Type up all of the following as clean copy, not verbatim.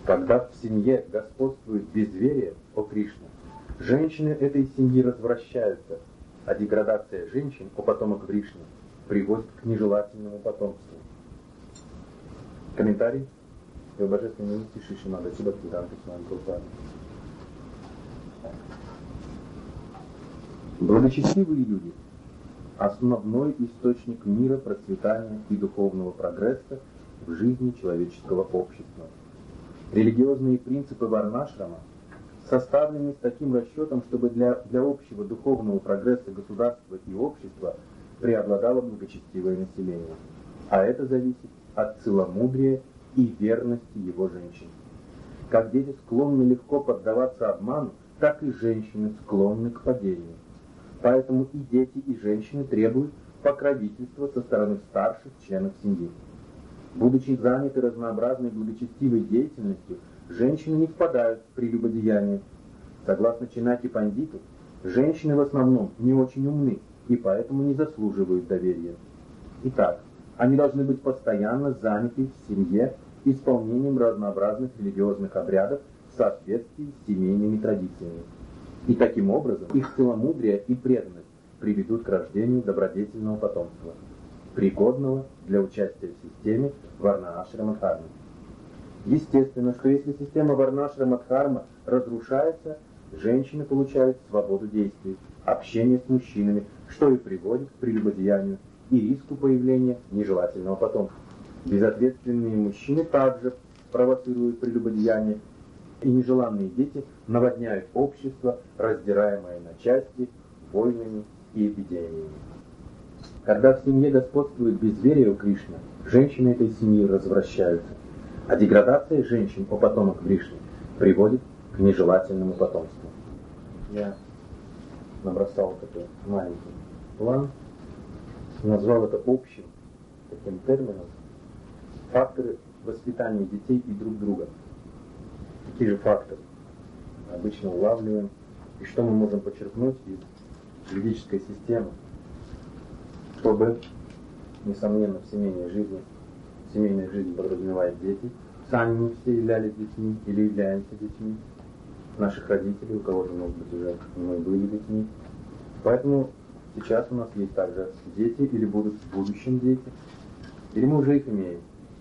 Когда в семье господствует безверие, о Кришна, женщины этой семьи развращаются, а деградация женщин, о потомок Вришни, приводит к нежелательному потомству. Комментарий. Его божественной милости Шишимада Чибхактивинода Свами Прабхупады. Благочестивые люди – основной источник мира, процветания и духовного прогресса в жизни человеческого общества. Религиозные принципы варнашрама составлены с таким расчетом, чтобы для общего духовного прогресса государства и общества преобладало благочестивое население. А это зависит от целомудрия и верности его женщин. Как дети склонны легко поддаваться обману, так и женщины склонны к падению. Поэтому и дети, и женщины требуют покровительства со стороны старших членов семьи. Будучи заняты разнообразной благочестивой деятельностью, женщины не впадают в прелюбодеяние. Согласно Чинаки Пандиту, женщины в основном не очень умны и поэтому не заслуживают доверия. Итак, они должны быть постоянно заняты в семье исполнением разнообразных религиозных обрядов в соответствии с семейными традициями. И таким образом их целомудрие и преданность приведут к рождению добродетельного потомства, пригодного для участия в системе Варна-ашрама-дхармы. Естественно, что если система Варна-ашрама-дхармы разрушается, женщины получают свободу действий, общение с мужчинами, что и приводит к прелюбодеянию и риску появления нежелательного потомства. Безответственные мужчины также провоцируют прелюбодеяние, и нежеланные дети наводняют общество, раздираемое на части войнами и эпидемиями. Когда в семье господствует безверие у Кришны, женщины этой семьи развращаются, а деградация женщин по потомок Кришны приводит к нежелательному потомству. Я набросал такой маленький план, назвал это общим таким термином факторы воспитания детей и друг друга. Какие же факторы обычно улавливаем и что мы можем почерпнуть из ведической системы, чтобы, несомненно, в семейной жизни подразумевает дети, сами мы все являлись детьми или являемся детьми наших родителей, у кого-то, может быть, уже мы были детьми. Поэтому сейчас у нас есть также дети или будут в будущем дети, или мы уже их имеем.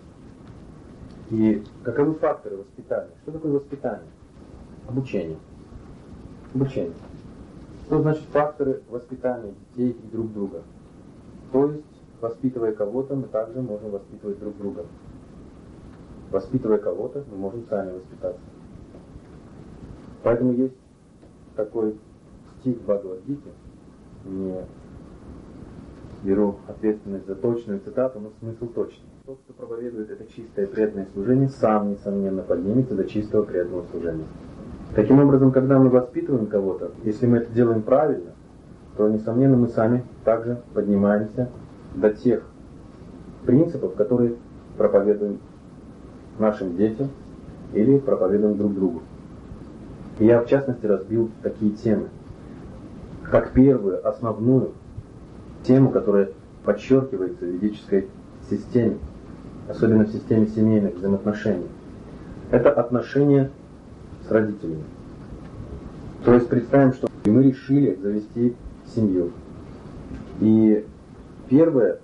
И каковы факторы воспитания? Что такое воспитание? Обучение. Обучение. Что значит факторы воспитания детей и друг друга? То есть, воспитывая кого-то, мы также можем воспитывать друг друга. Воспитывая кого-то, мы можем сами воспитаться. Поэтому есть такой стих в Бхагавад-гите, не беру ответственность за точную цитату, но смысл точный. Тот, кто проповедует это чистое преданное служение, сам, несомненно, поднимется до чистого преданного служения. Таким образом, когда мы воспитываем кого-то, если мы это делаем правильно, то, несомненно, мы сами также поднимаемся до тех принципов, которые проповедуем нашим детям или проповедуем друг другу. И я, в частности, разбил такие темы. Как первую, основную тему, которая подчеркивается в ведической системе, особенно в системе семейных взаимоотношений, это отношения с родителями. То есть представим, что мы решили завести семью. И первое,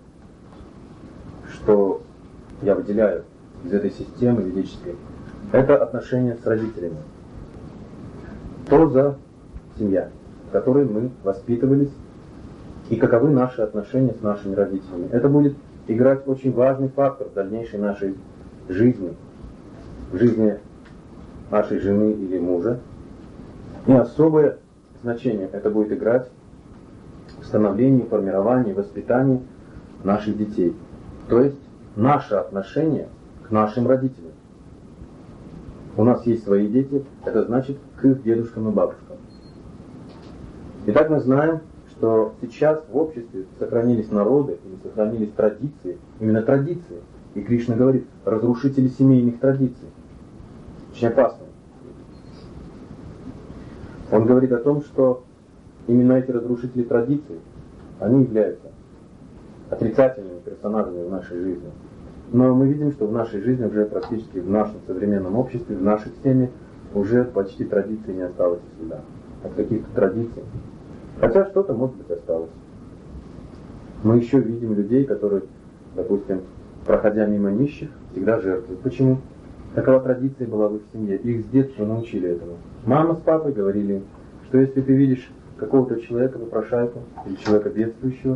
что я выделяю из этой системы ведической, это отношения с родителями. Что за семья, в которой мы воспитывались, и каковы наши отношения с нашими родителями. Это будет играть очень важный фактор в дальнейшей нашей жизни, в жизни нашей жены или мужа. И особое значение это будет играть в становлении, формировании, воспитании наших детей. То есть наше отношение к нашим родителям. У нас есть свои дети, это значит к их дедушкам и бабушкам. Итак, мы знаем, что сейчас в обществе сохранились народы или сохранились традиции, именно традиции. И Кришна говорит, разрушители семейных традиций. Очень опасно. Он говорит о том, что именно эти разрушители традиций, они являются отрицательными персонажами в нашей жизни. Но мы видим, что в нашей жизни уже практически в нашем современном обществе, в наших семьях уже почти традиций не осталось и следа. От каких-то традиций. Хотя что-то, может быть, осталось. Мы еще видим людей, которые, допустим, проходя мимо нищих, всегда жертвуют. Почему? Такова традиция была в их семье. Их с детства научили этому. Мама с папой говорили, что если ты видишь какого-то человека, попрошайку, или человека бедствующего,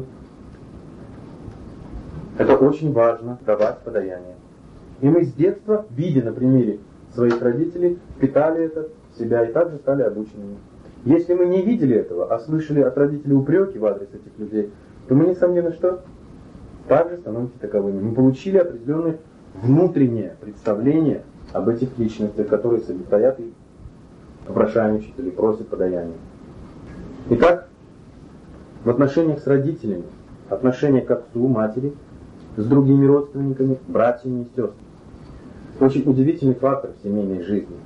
это очень важно давать подаяние. И мы с детства, видя на примере своих родителей, питали это в себя и также стали обученными. Если мы не видели этого, а слышали от родителей упреки в адрес этих людей, то мы, несомненно, что? Также становимся таковыми. Мы получили определенное внутреннее представление об этих личностях, которые стоят и попрошайничают или просят подаяние. Итак, в отношениях с родителями, отношения к отцу, матери, с другими родственниками, братьями и сестрами. Очень удивительный фактор в семейной жизни.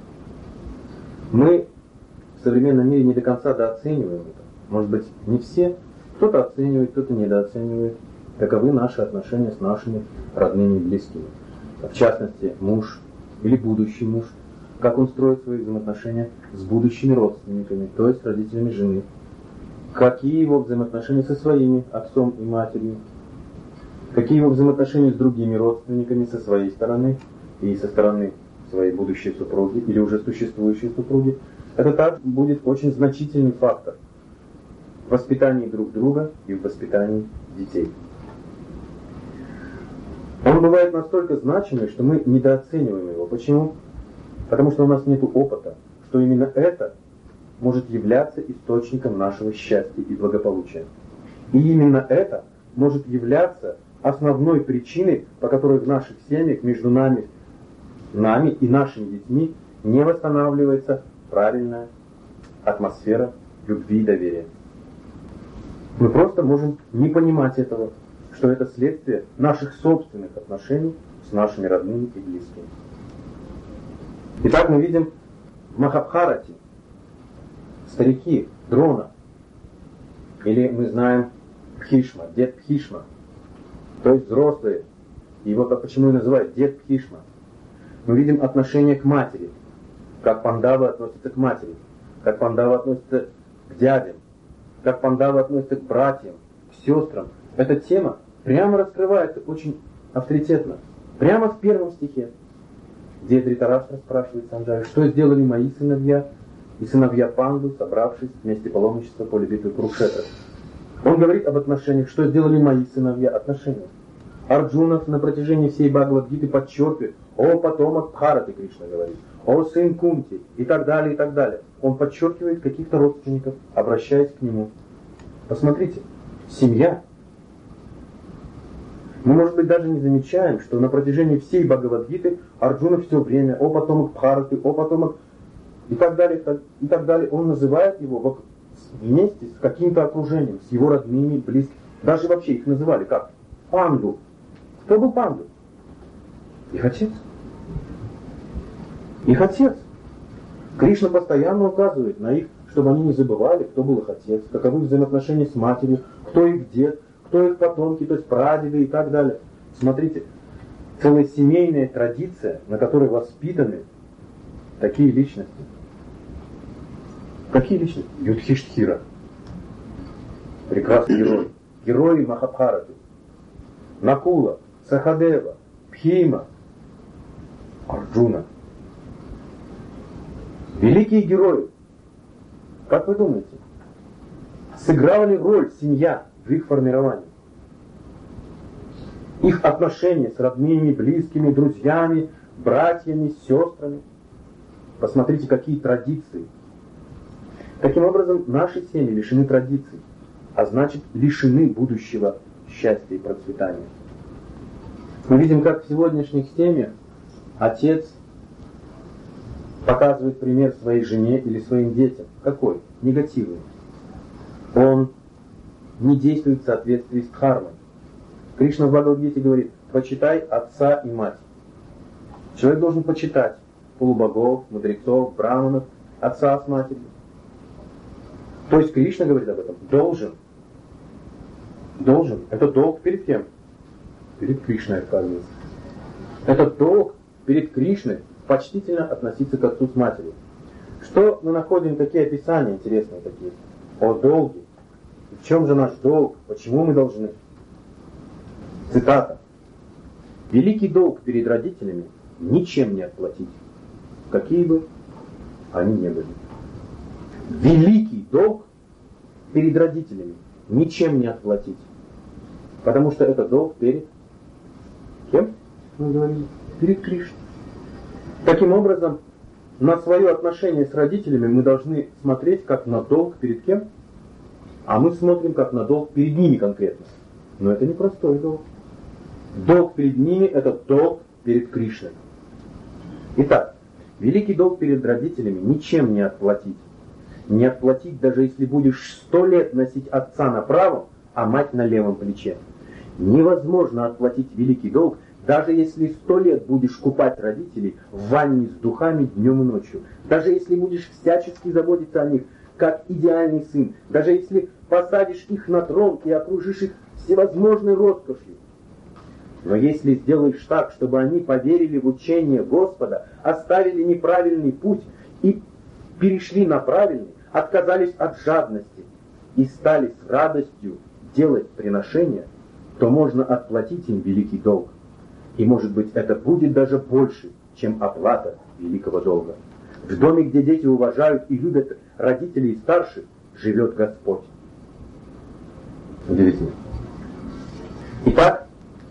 Мы в современном мире не до конца дооцениваем это. Может быть, не все. Кто-то оценивает, кто-то недооценивает. Таковы наши отношения с нашими родными и близкими. В частности, муж или будущий муж. Как он строит свои взаимоотношения с будущими родственниками, то есть с родителями жены. Какие его взаимоотношения со своими отцом и матерью. Какие его взаимоотношения с другими родственниками со своей стороны и со стороны своей будущей супруги или уже существующей супруги. Это так будет очень значительный фактор в воспитании друг друга и в воспитании детей. Он бывает настолько значимый, что мы недооцениваем его. Почему? Потому что у нас нет опыта, что именно это может являться источником нашего счастья и благополучия. И именно это может являться основной причиной, по которой в наших семьях между нами и нашими детьми не восстанавливается правильная атмосфера любви и доверия. Мы просто можем не понимать этого, что это следствие наших собственных отношений с нашими родными и близкими. Итак, мы видим в Махабхарате старики Дрона, или мы знаем Бхишма, дед Бхишма, то есть взрослые, его почему и называют дед Бхишма. Мы видим отношение к матери, как Пандавы относятся к матери, как Пандавы относятся к дядям, как Пандавы относятся к братьям, к сестрам. Эта тема прямо раскрывается очень авторитетно, прямо в первом стихе, где Дритараштра спрашивает Санджаю, что сделали мои сыновья и сыновья Панду, собравшись вместе паломничества поле битвы Курукшетра. Он говорит об отношениях, что сделали мои сыновья, отношения. Арджунов на протяжении всей Бхагавад-гиты подчеркивает, о потомок Бхараты, Кришна говорит, о сын Кунти, и так далее, и так далее. Он подчеркивает каких-то родственников, обращаясь к нему. Посмотрите, семья. Мы, может быть, даже не замечаем, что на протяжении всей Бхагавад-гиты Арджуна все время, о потомок Бхараты, о потомок, и так далее, он называет его вместе с каким-то окружением, с его родными, близкими. Даже вообще их называли как? Панду. Кто был Панду? Их отец. Их отец. Кришна постоянно указывает на их, чтобы они не забывали, кто был их отец, каковы их взаимоотношения с матерью, кто их дед, кто их потомки, то есть прадеды и так далее. Смотрите, целая семейная традиция, на которой воспитаны такие личности. Какие личности? Юдхиштхира. Прекрасный герой. Герои Махабхараты. Накула, Сахадева, Бхима, Арджуна. Великие герои. Как вы думаете, сыграла ли роль семья в их формировании? Их отношения с родными, близкими, друзьями, братьями, сестрами. Посмотрите, какие традиции. Таким образом, наши семьи лишены традиций, а значит, лишены будущего счастья и процветания. Мы видим, как в сегодняшних семьях отец показывает пример своей жене или своим детям. Какой? Негативный. Он не действует в соответствии с дхармой. Кришна в Бхагавад-гите говорит, почитай отца и мать. Человек должен почитать полубогов, мудрецов, браманов, отца с матерью. То есть Кришна говорит об этом. Должен. Должен. Это долг перед кем? Перед Кришной, оказывается. Этот долг перед Кришной почтительно относиться к отцу с матерью. Что мы находим, какие описания интересные такие о долге? В чем же наш долг? Почему мы должны? Цитата. «Великий долг перед родителями ничем не отплатить, какие бы они ни были». Великий долг перед родителями ничем не отплатить. Потому что это долг перед кем? Мы говорили, перед Кришной. Таким образом, на свое отношение с родителями мы должны смотреть как на долг перед кем? А мы смотрим как на долг перед ними конкретно. Но это не простой долг. Долг перед ними — это долг перед Кришной. Итак, великий долг перед родителями ничем не отплатить. Не отплатить, даже если будешь 100 лет носить отца на правом, а мать на левом плече. Невозможно отплатить великий долг, даже если 100 лет будешь купать родителей в ванне с духами днем и ночью. Даже если будешь всячески заботиться о них, как идеальный сын. Даже если посадишь их на трон и окружишь их всевозможной роскошью. Но если сделаешь так, чтобы они поверили в учение Господа, оставили неправильный путь и перешли на правильный, отказались от жадности и стали с радостью делать приношения, то можно отплатить им великий долг. И может быть это будет даже больше, чем оплата великого долга. В доме, где дети уважают и любят родителей и старших, живет Господь. Удивительно. Итак,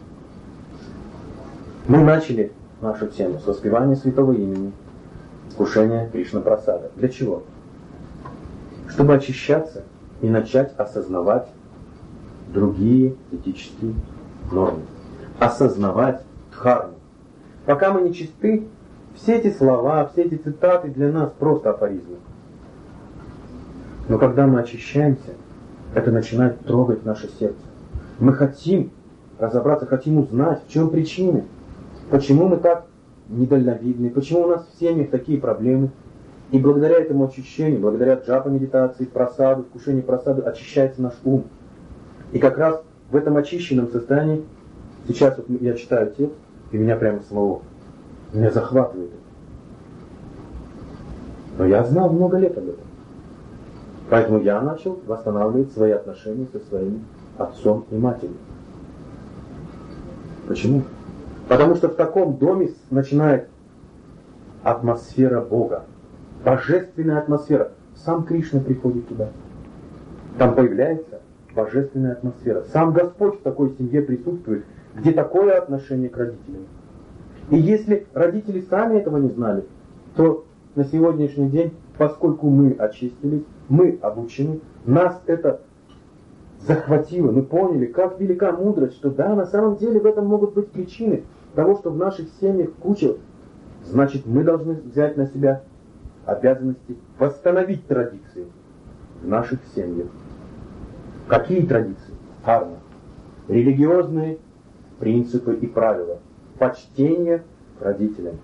мы начали нашу тему с воспевания святого имени, вкушения Кришна-прасада. Для чего? Чтобы очищаться и начать осознавать другие этические нормы. Осознавать дхарму. Пока мы не чисты, все эти слова, все эти цитаты для нас просто афоризмы. Но когда мы очищаемся, это начинает трогать наше сердце. Мы хотим разобраться, хотим узнать, в чем причины. Почему мы так недальновидны, почему у нас в семьях такие проблемы. И благодаря этому очищению, благодаря джапа медитации, прасаду, вкушению прасады, очищается наш ум. И как раз в этом очищенном состоянии, сейчас вот я читаю текст, и меня прямо самого, меня захватывает это. Но я знал много лет об этом. Поэтому я начал восстанавливать свои отношения со своим отцом и матерью. Почему? Потому что в таком доме начинает атмосфера Бога. Божественная атмосфера. Сам Кришна приходит туда. Там появляется божественная атмосфера. Сам Господь в такой семье присутствует, где такое отношение к родителям. И если родители сами этого не знали, то на сегодняшний день, поскольку мы очистились, мы обучены, нас это захватило, мы поняли, как велика мудрость, что да, на самом деле в этом могут быть причины того, что в наших семьях куча, значит мы должны взять на себя обязанности восстановить традиции в наших семьях. Какие традиции? Дхарма. Религиозные принципы и правила. Почтение к родителям.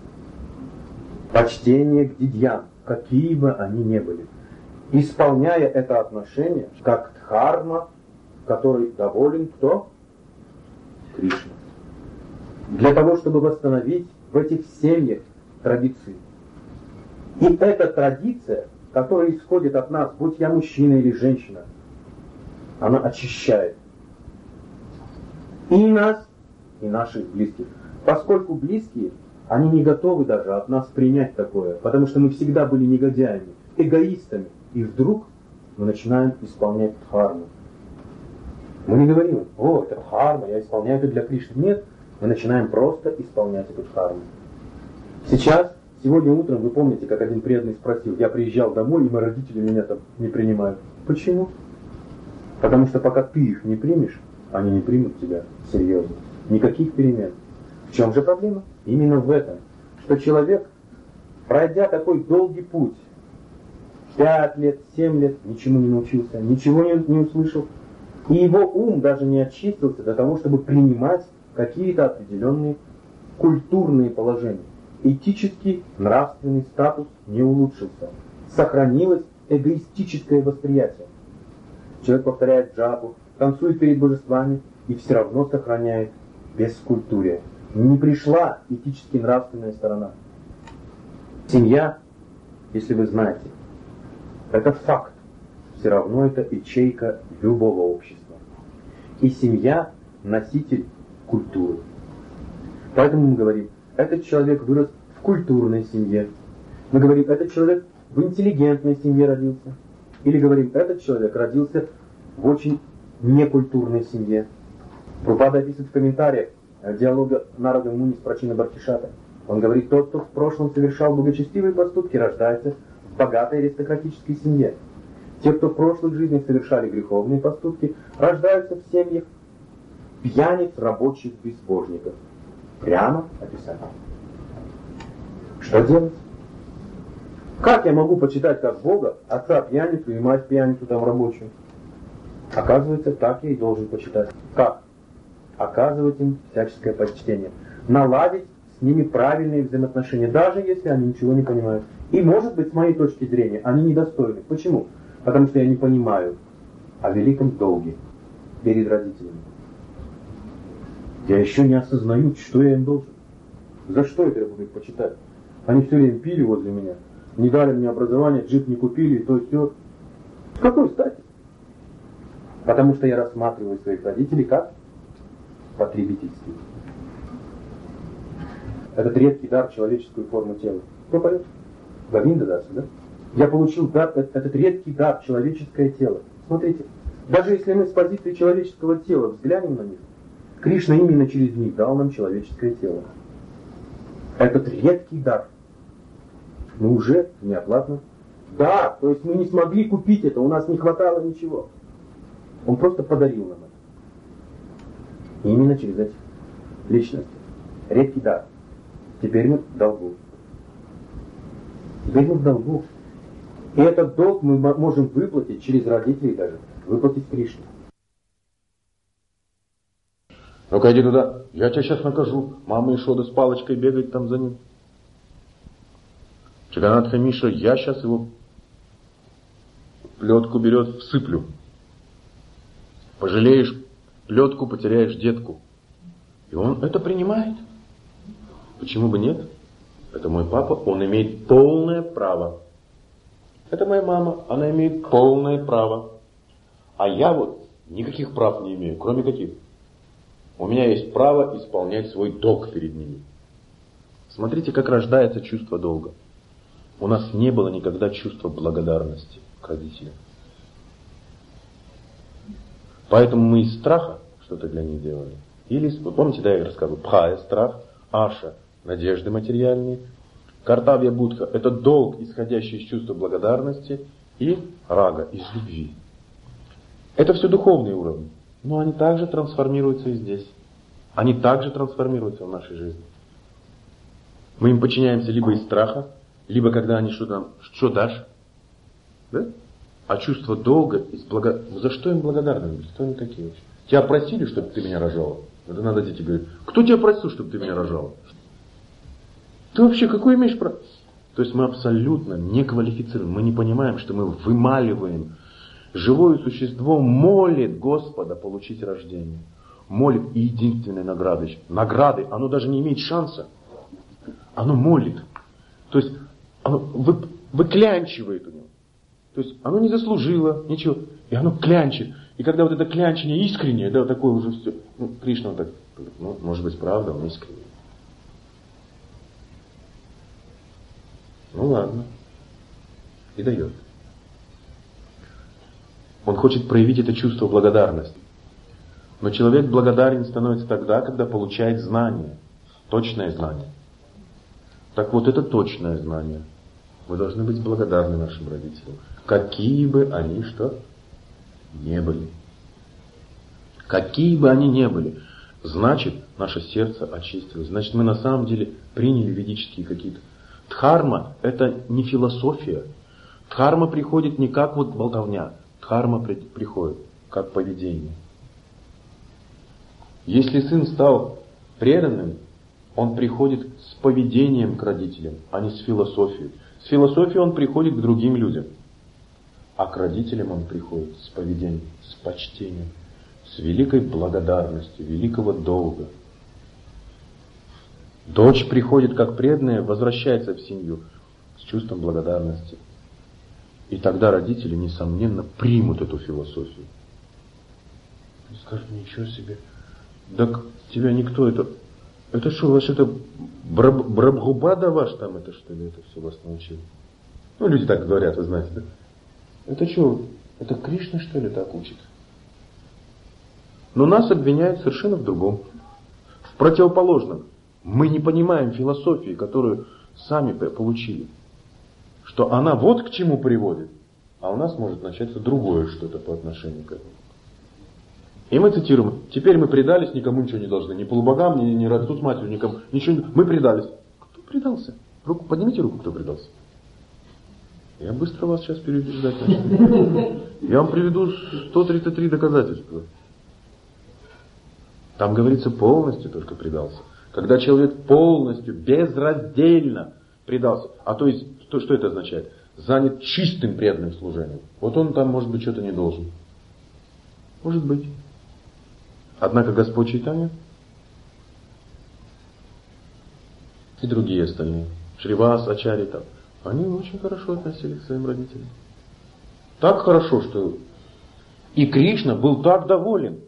Почтение к дидьям, какие бы они ни были. Исполняя это отношение, как дхарма, который доволен кто? Кришна. Для того, чтобы восстановить в этих семьях традиции. И эта традиция, которая исходит от нас, будь я мужчина или женщина, она очищает и нас, и наших близких. Поскольку близкие, они не готовы даже от нас принять такое, потому что мы всегда были негодяями, эгоистами. И вдруг мы начинаем исполнять дхарму. Мы не говорим, о, это дхарма, я исполняю это для Кришны. Нет, мы начинаем просто исполнять эту дхарму. Сейчас, сегодня утром, вы помните, как один преданный спросил, я приезжал домой, и мои родители меня там не принимают. Почему? Потому что пока ты их не примешь, они не примут тебя серьезно. Никаких перемен. В чем же проблема? Именно в этом. Что человек, пройдя такой долгий путь, 5 лет, 7 лет, ничему не научился, ничего не услышал, и его ум даже не очистился до того, чтобы принимать какие-то определенные культурные положения. Этический, нравственный статус не улучшился. Сохранилось эгоистическое восприятие. Человек повторяет джапу, танцует перед божествами и все равно сохраняет бескультурие. Не пришла этически нравственная сторона. Семья, если вы знаете, это факт. Все равно это ячейка любого общества. И семья – носитель культуры. Поэтому мы говорим, этот человек вырос в культурной семье. Мы говорим, этот человек в интеллигентной семье родился. Или говорим, этот человек родился в очень некультурной семье. Прабхупада описывает в комментариях диалога Нарады Муни с Прачина Бхактишата. Он говорит, тот, кто в прошлом совершал благочестивые поступки, рождается в богатой аристократической семье. Те, кто в прошлых жизнях совершали греховные поступки, рождаются в семьях пьяниц, рабочих, безбожников. Прямо описание. Что делать? Как я могу почитать как Бога, отца пьяницу и мать пьяницу там рабочую? Оказывается, так я и должен почитать. Как? Оказывать им всяческое почтение. Наладить с ними правильные взаимоотношения, даже если они ничего не понимают. И может быть, с моей точки зрения, они недостойны. Почему? Потому что я не понимаю о великом долге перед родителями. Я еще не осознаю, что я им должен. За что это я буду их почитать? Они все время пили возле меня, не дали мне образование, джип не купили, и то и все. С какой стати? Потому что я рассматриваю своих родителей как потребительские. Этот редкий дар человеческую форму тела. Кто поет? Говинда Даса, да? Я получил дар, этот редкий дар, человеческое тело. Смотрите, даже если мы с позиции человеческого тела взглянем на них, Кришна именно через них дал нам человеческое тело. Этот редкий дар. Мы уже неоплатно. Да, то есть мы не смогли купить это, у нас не хватало ничего. Он просто подарил нам это. И именно через эти личности. Редкий дар. Теперь мы в долгу. Теперь мы в долгу. И этот долг мы можем выплатить через родителей даже. Выплатить Кришне. Ну-ка иди туда, я тебя сейчас накажу. Мама Ишода с палочкой бегает там за ним. Чаганатха Миша, я сейчас его плетку берет, всыплю. Пожалеешь плетку, потеряешь детку. И он это принимает. Почему бы нет? Это мой папа, он имеет полное право. Это моя мама, она имеет полное право. А я вот никаких прав не имею, кроме каких? У меня есть право исполнять свой долг перед ними. Смотрите, как рождается чувство долга. У нас не было никогда чувства благодарности к родителям. Поэтому мы из страха что-то для них делали. Или, вы помните, да, я рассказывал, пхая, страх, аша, надежды материальные, картавья будха, это долг, исходящий из чувства благодарности, и рага, из любви. Это все духовные уровни. Но они также трансформируются и здесь. Они также трансформируются в нашей жизни. Мы им подчиняемся либо из страха, либо когда они что дашь? Да? А чувство долга, за что им благодарны? Кто они такие вообще? Тебя просили, чтобы ты меня рожала? Это надо дети говорить. Кто тебя просил, чтобы ты меня рожала? Ты вообще какой имеешь право? То есть мы абсолютно не квалифицированы. Мы не понимаем, что мы вымаливаем. Живое существо молит Господа получить рождение. Молит и единственной награды. Награды, оно даже не имеет шанса. Оно молит. То есть оно выклянчивает у него. То есть оно не заслужило ничего. И оно клянчит. И когда вот это клянчение искреннее, да, такое уже все. Ну, Кришна так, ну, может быть, правда, он искренний. Ну ладно. И дает. Он хочет проявить это чувство благодарности. Но человек благодарен становится тогда, когда получает знание. Точное знание. Так вот, это точное знание. Вы должны быть благодарны нашим родителям. Какие бы они что не были. Какие бы они ни были. Значит, наше сердце очистилось. Значит, мы на самом деле приняли ведические какие-то. Дхарма – это не философия. Дхарма приходит не как вот болтовня. Дхарма приходит как поведение. Если сын стал преданным, он приходит с поведением к родителям, а не с философией. С философией он приходит к другим людям. А к родителям он приходит с поведением, с почтением, с великой благодарностью, великого долга. Дочь приходит как преданная, возвращается в семью с чувством благодарности. И тогда родители, несомненно, примут эту философию. И скажут, ничего себе, так тебя никто это что, ваш это Брабхубада ваш там это что ли, это все вас научил? Ну, люди так говорят, вы знаете, да? Это что, это Кришна что ли так учит? Но нас обвиняют совершенно в другом. В противоположном. Мы не понимаем философии, которую сами получили. Что она вот к чему приводит, а у нас может начаться другое что-то по отношению к этому. И мы цитируем, теперь мы предались, никому ничего не должны, ни полубогам, ни родству с матерью, никому, ничего не... Мы предались. Кто предался? Руку, поднимите руку, кто предался. Я быстро вас сейчас переубеждать начну. Я вам приведу 133 доказательства. Там говорится, полностью только предался. Когда человек полностью, безраздельно предался. А то есть, что это означает? Занят чистым преданным служением. Вот он там, может быть, что-то не должен. Может быть. Однако Господь Чайтанья и другие остальные, Шривас, Ачарьи там, они очень хорошо относились к своим родителям. Так хорошо, что и Кришна был так доволен.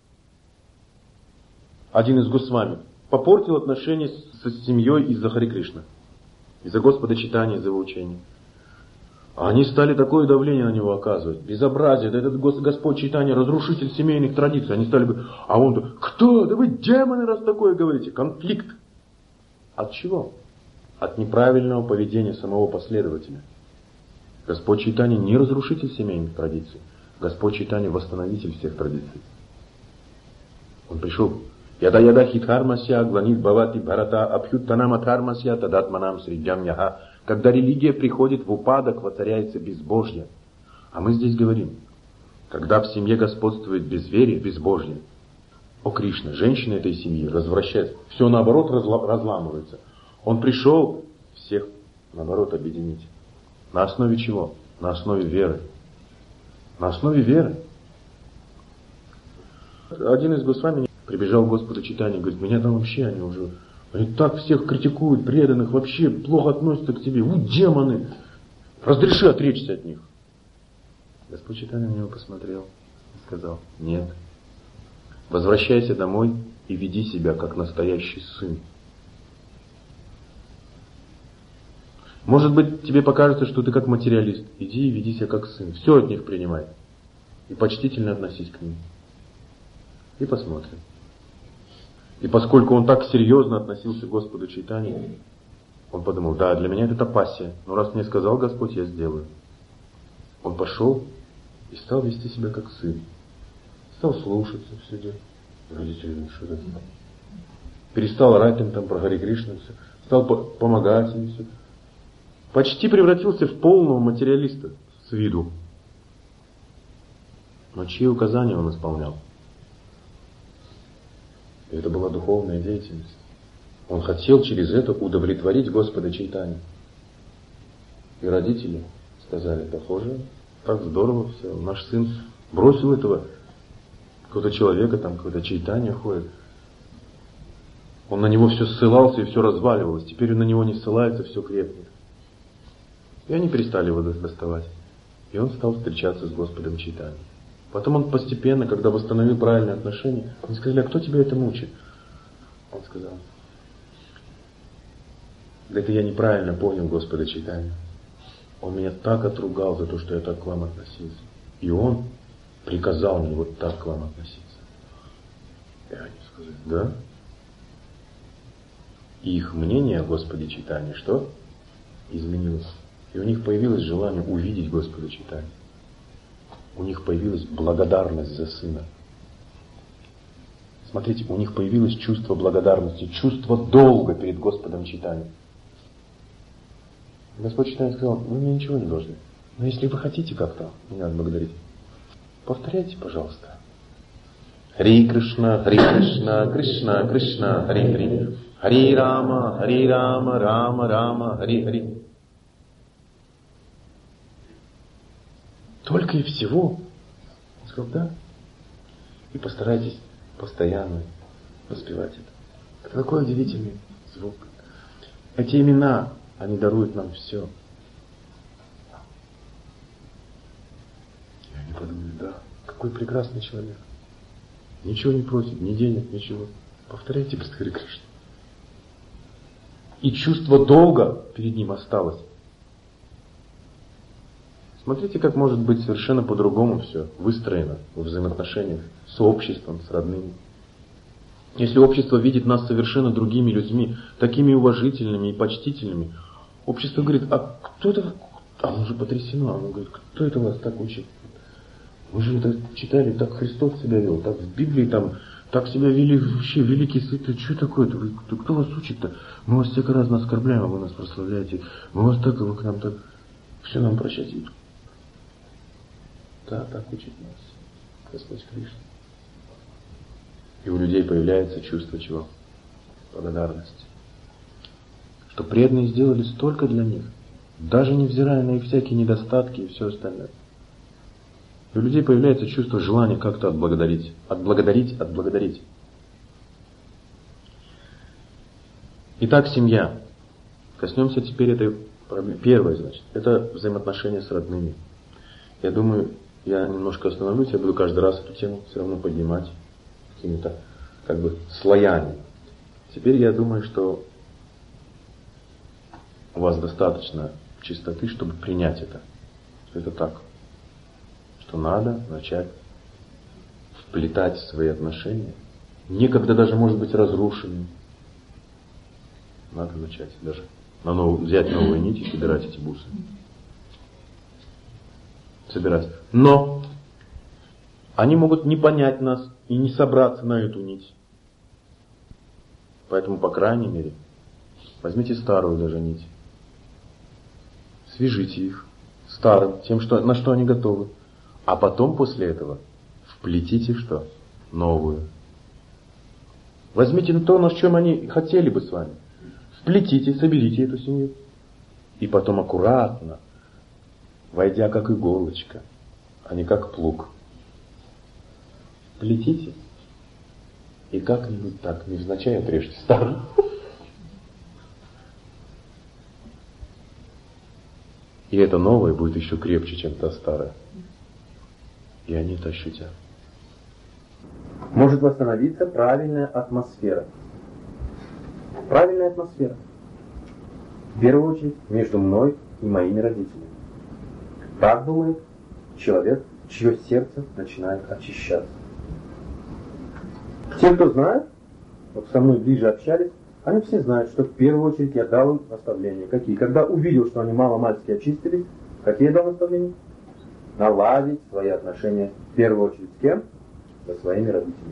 Один из Госвами попортил отношения с семьей из-за Хари Кришна, из-за Господа Чайтаньи, из-за его учения. А они стали такое давление на него оказывать. Безобразие, да этот Господь Чайтанья, разрушитель семейных традиций. Они стали бы, а он, кто? Да вы демоны, раз такое говорите. Конфликт. От чего? От неправильного поведения самого последователя. Господь Чайтанья не разрушитель семейных традиций. Господь Чайтанья восстановитель всех традиций. Он пришел. Яда хитхармасья гланит бхавати бхарата абхюттанаматхармасья тадатманам сриджам яха. Когда религия приходит в упадок, воцаряется безбожье. А мы здесь говорим, когда в семье господствует безверие, безбожье, о Кришна, женщины этой семьи развращаются, все наоборот разламывается. Он пришел всех наоборот объединить. На основе чего? На основе веры. На основе веры. Один из Госвами прибежал к Господу Чайтанье и говорит, меня там вообще они так всех критикуют, преданных, вообще плохо относятся к тебе. Демоны! Разреши отречься от них. Господь Чайтанья на него посмотрел и сказал, нет. Возвращайся домой и веди себя как настоящий сын. Может быть, тебе покажется, что ты как материалист. Иди и веди себя как сын. Все от них принимай. И почтительно относись к ним. И посмотрим. И поскольку он так серьезно относился к Господу Чайтанье, он подумал, да, для меня это тапасия. Но раз мне сказал Господь, я сделаю. Он пошел и стал вести себя как сын. Стал слушаться все дело. Родители, что это? Перестал орать им там про Хари Кришну, все. Стал помогать им все. Почти превратился в полного материалиста с виду. Но чьи указания он исполнял? И это была духовная деятельность. Он хотел через это удовлетворить Господа Чайтанью. И родители сказали, похоже, так здорово все. Наш сын бросил этого какого-то человека, там какой-то Чайтанья ходит. Он на него все ссылался и все разваливалось. Теперь он на него не ссылается, все крепнет. И они перестали его доставать. И он стал встречаться с Господом Чайтаньей. Потом он постепенно, когда восстановил правильные отношения, они сказали, а кто тебя этому учит? Он сказал, да это я неправильно понял Господа Чайтанью. Он меня так отругал за то, что я так к вам относился. И он приказал мне вот так к вам относиться. И они сказали, да? И их мнение о Господе Чайтанье что? Изменилось. И у них появилось желание увидеть Господа Чайтанью. У них появилась благодарность за сына. Смотрите, у них появилось чувство благодарности, чувство долга перед Господом Чайтаньей. Господь Чайтанья сказал, вы мне ничего не должны. Но если вы хотите как-то меня отблагодарить, повторяйте, пожалуйста. Хари Кришна, Кришна, Кришна, Хари Хари. Хари Рама, Рама Рама, Хари Хари. Только и всего. Он сказал, да. И постарайтесь постоянно воспевать это. Это такой удивительный звук. Эти имена, они даруют нам все. И они подумали, да, какой прекрасный человек. Ничего не просит, ни денег, ничего. Повторяйте просто Харе Кришна. И чувство долга перед ним осталось. Смотрите, как может быть совершенно по-другому все выстроено в взаимоотношениях с обществом, с родными. Если общество видит нас совершенно другими людьми, такими уважительными и почтительными, общество говорит, а кто это? А оно же потрясено. Оно говорит, кто это вас так учит? Вы же это читали, так Христос себя вел, так в Библии там, так себя вели вообще великие святые. Что такое-то? Кто вас учит-то? Мы вас всяко разно оскорбляем, а вы нас прославляете. Мы вас так, вы к нам так, все нам прощайте. Да, так учит нас Господь Кришна. И у людей появляется чувство чего? Благодарности. Что преданные сделали столько для них, даже невзирая на их всякие недостатки и все остальное. И у людей появляется чувство желания как-то отблагодарить. Отблагодарить. Итак, семья. Коснемся теперь этой проблемы. Первое, значит, это взаимоотношения с родными. Я думаю, я немножко остановлюсь, я буду каждый раз эту тему все равно поднимать какими-то как бы слоями. Теперь я думаю, что у вас достаточно чистоты, чтобы принять это. Что это так. Что надо начать вплетать в свои отношения. Некогда даже может быть разрушенным. Надо начать даже взять новые нити и собирать эти бусы. Собирать. Но они могут не понять нас и не собраться на эту нить. Поэтому, по крайней мере, возьмите старую даже нить. Свяжите их старым, тем, на что они готовы. А потом, после этого, вплетите что? Новую. Возьмите то, на чем они хотели бы с вами. Вплетите, соберите эту семью. И потом аккуратно, войдя как иголочка, а не как плуг. Плетите и как-нибудь так, невзначай отрежьте старую. И это новое будет еще крепче, чем та старая. И они это ощутят. Может восстановиться правильная атмосфера. Правильная атмосфера. В первую очередь между мной и моими родителями. Так думает человек, чье сердце начинает очищаться. Те, кто знает, вот со мной ближе общались, они все знают, что в первую очередь я дал им наставления. Какие? Когда увидел, что они мало-мальски очистились, какие я дал наставления? Наладить свои отношения в первую очередь с кем? Со своими родителями.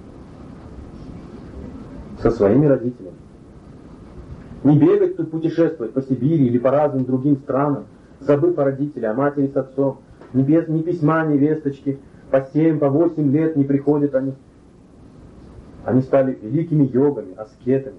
Со своими родителями. Не бегать тут путешествовать по Сибири или по разным другим странам, забыв о родителях, о матери с отцом. Ни письма, ни весточки. По 7, по 8 лет не приходят они. Они стали великими йогами, аскетами.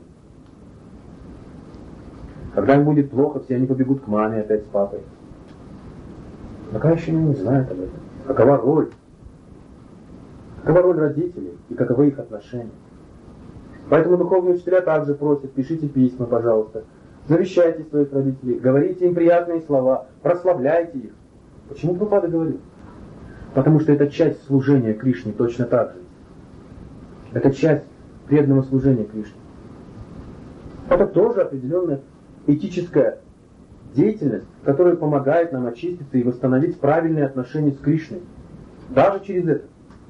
Когда им будет плохо, все они побегут к маме опять с папой. Пока еще не знают об этом. Какова роль? Какова роль родителей и каковы их отношения? Поэтому духовные учителя также просят, пишите письма, пожалуйста. Навещайте своих родителей, говорите им приятные слова, прославляйте их. Почему Прабхупада говорит? Потому что это часть служения Кришне точно так же. Это часть преданного служения Кришне. Это тоже определенная этическая деятельность, которая помогает нам очиститься и восстановить правильные отношения с Кришной. Даже через это.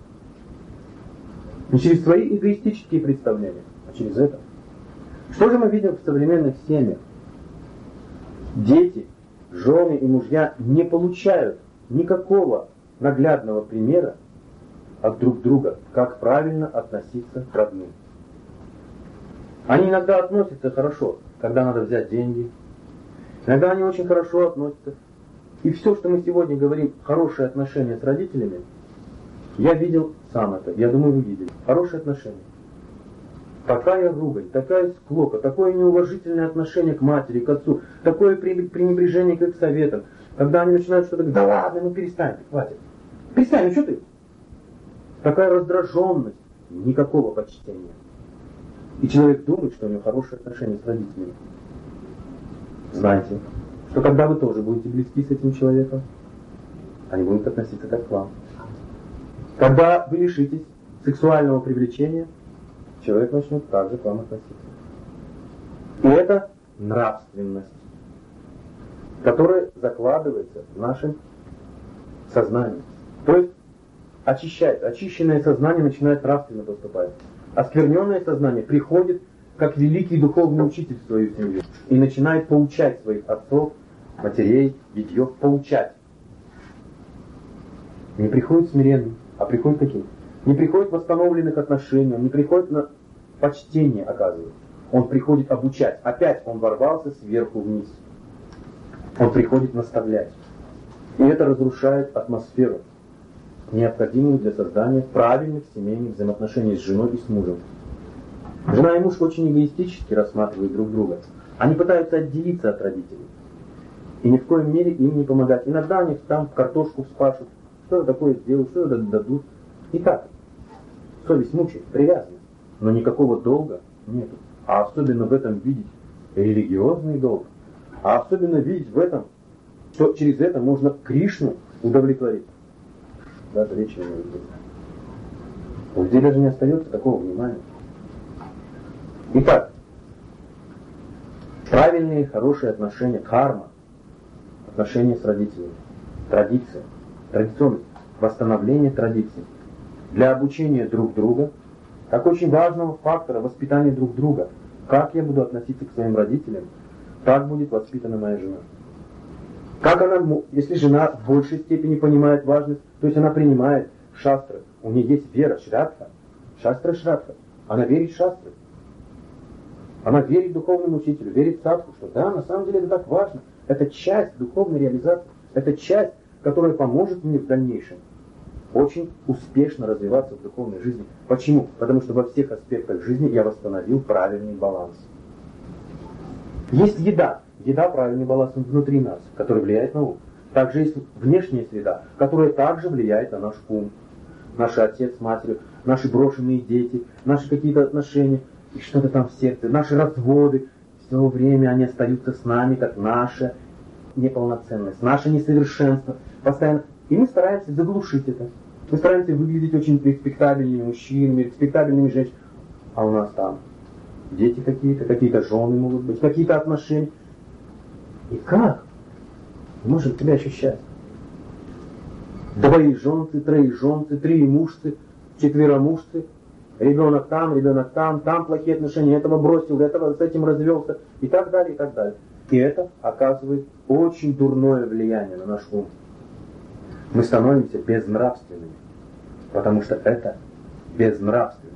Не через свои эгоистические представления, а через это. Что же мы видим в современных семьях? Дети, жены и мужья не получают никакого наглядного примера от друг друга, как правильно относиться к родным. Они иногда относятся хорошо, когда надо взять деньги. Иногда они очень хорошо относятся. И все, что мы сегодня говорим, хорошие отношения с родителями, я видел сам это, я думаю, вы видели. Хорошие отношения. Такая ругань, такая склока, такое неуважительное отношение к матери, к отцу, такое пренебрежение к их советам. Когда они начинают что-то говорить, да ладно, ну перестань, хватит. Перестань, ну что ты? Такая раздраженность, никакого почтения. и человек думает, что у него хорошие отношения с родителями, знайте, что когда вы тоже будете близки с этим человеком, они будут относиться как к вам. Когда вы лишитесь сексуального привлечения, человек начнет также к вам относиться. И это нравственность, которая закладывается в нашем сознании. То есть очищенное сознание начинает нравственно поступать. Оскверненное сознание приходит как великий духовный учитель в свою семью и начинает поучать своих отцов, матерей, детьев, поучать. Не приходит смиренным, а приходит каким? Не приходит в восстановленных отношениях, не приходит на почтение, оказывается. Он приходит обучать. Опять он ворвался сверху вниз. Он приходит наставлять. И это разрушает атмосферу, необходимую для создания правильных семейных взаимоотношений с женой и с мужем. Жена и муж очень эгоистически рассматривают друг друга. Они пытаются отделиться от родителей. И ни в коем мере им не помогать. Иногда они там картошку вспашут, что-то такое сделают, что-то дадут. И так. Совесть мучает, привязанность. Но никакого долга нет. А особенно в этом видеть религиозный долг. А особенно видеть в этом, что через это можно Кришну удовлетворить. Да, речь не идет. Вот здесь даже не остается такого внимания. Итак, правильные, хорошие отношения, карма, отношения с родителями, традиция, традиционность, восстановление традиций для обучения друг друга, как очень важного фактора воспитания друг друга. Как я буду относиться к своим родителям, так будет воспитана моя жена. Как она, если жена в большей степени понимает важность, то есть она принимает шастры, у нее есть вера, шрадха, шастра, она верит в шастры. Она верит духовному учителю, верит садху, что да, на самом деле это так важно. Это часть духовной реализации, это часть, которая поможет мне в дальнейшем очень успешно развиваться в духовной жизни. Почему? Потому что во всех аспектах жизни я восстановил правильный баланс. Есть еда. Еда — правильный баланс внутри нас, который влияет на ум. Также есть внешняя среда, которая также влияет на наш ум. Наш отец с матерью, наши брошенные дети, наши какие-то отношения, и что-то там в сердце, наши разводы. Все время они остаются с нами, как наша неполноценность, наше несовершенство. Постоянно. И мы стараемся заглушить это. Мы стараемся выглядеть очень респектабельными мужчинами, респектабельными женщинами. А у нас там дети какие-то жены могут быть, какие-то отношения. И как мы можем себя ощущать? Двоеженцы, троеженцы, триемужцы, четверомужцы, ребенок там плохие отношения, этого бросил, этого с этим развелся, и так далее, и так далее. И это оказывает очень дурное влияние на наш ум. Мы становимся безнравственными, потому что это безнравственно.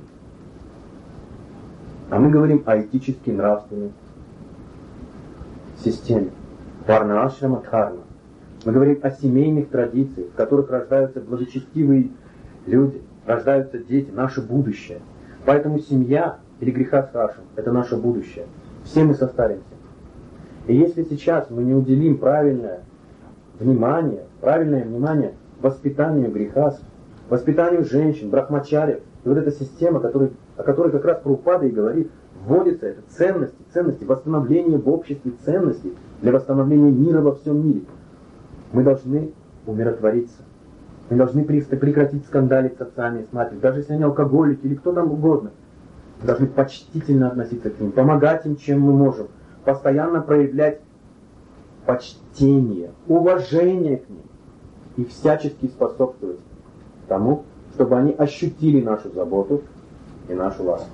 А мы говорим о этически нравственной системе. Варна-ашрама дхарма. Мы говорим о семейных традициях, в которых рождаются благочестивые люди, рождаются дети, наше будущее. Поэтому семья или грехастхашрам — это наше будущее. Все мы состаримся. И если сейчас мы не уделим правильное внимание воспитанию грехастх, воспитанию женщин, брахмачарьев, и вот эта система, о которой как раз Прабхупада и говорит, вводится это ценности, восстановление в обществе ценностей для восстановления мира во всем мире. Мы должны умиротвориться. Мы должны прекратить скандалить с отцами, с матерью, даже если они алкоголики или кто там угодно. Мы должны почтительно относиться к ним, помогать им, чем мы можем, постоянно проявлять почтение, уважение к ним и всячески способствовать тому, чтобы они ощутили нашу заботу и нашу ласку.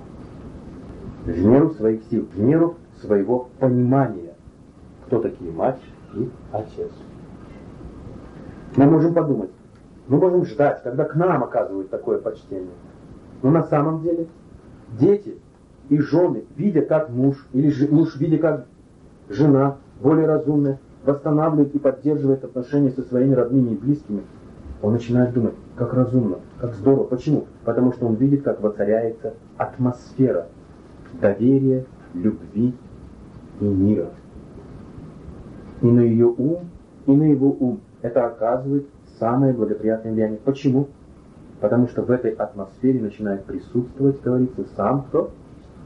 В меру своих сил, в меру своего понимания, кто такие мать и отец. Мы можем подумать, мы можем ждать, когда к нам оказывают такое почтение. Но на самом деле дети и жены, видя, как муж, или муж, видя, как жена, более разумная, восстанавливает и поддерживает отношения со своими родными и близкими, он начинает думать, как разумно, как здорово. Почему? Потому что он видит, как воцаряется атмосфера доверия, любви и мира. И на ее ум, и на его ум это оказывает самое благоприятное влияние. Почему? Потому что в этой атмосфере начинает присутствовать, говорится, сам кто?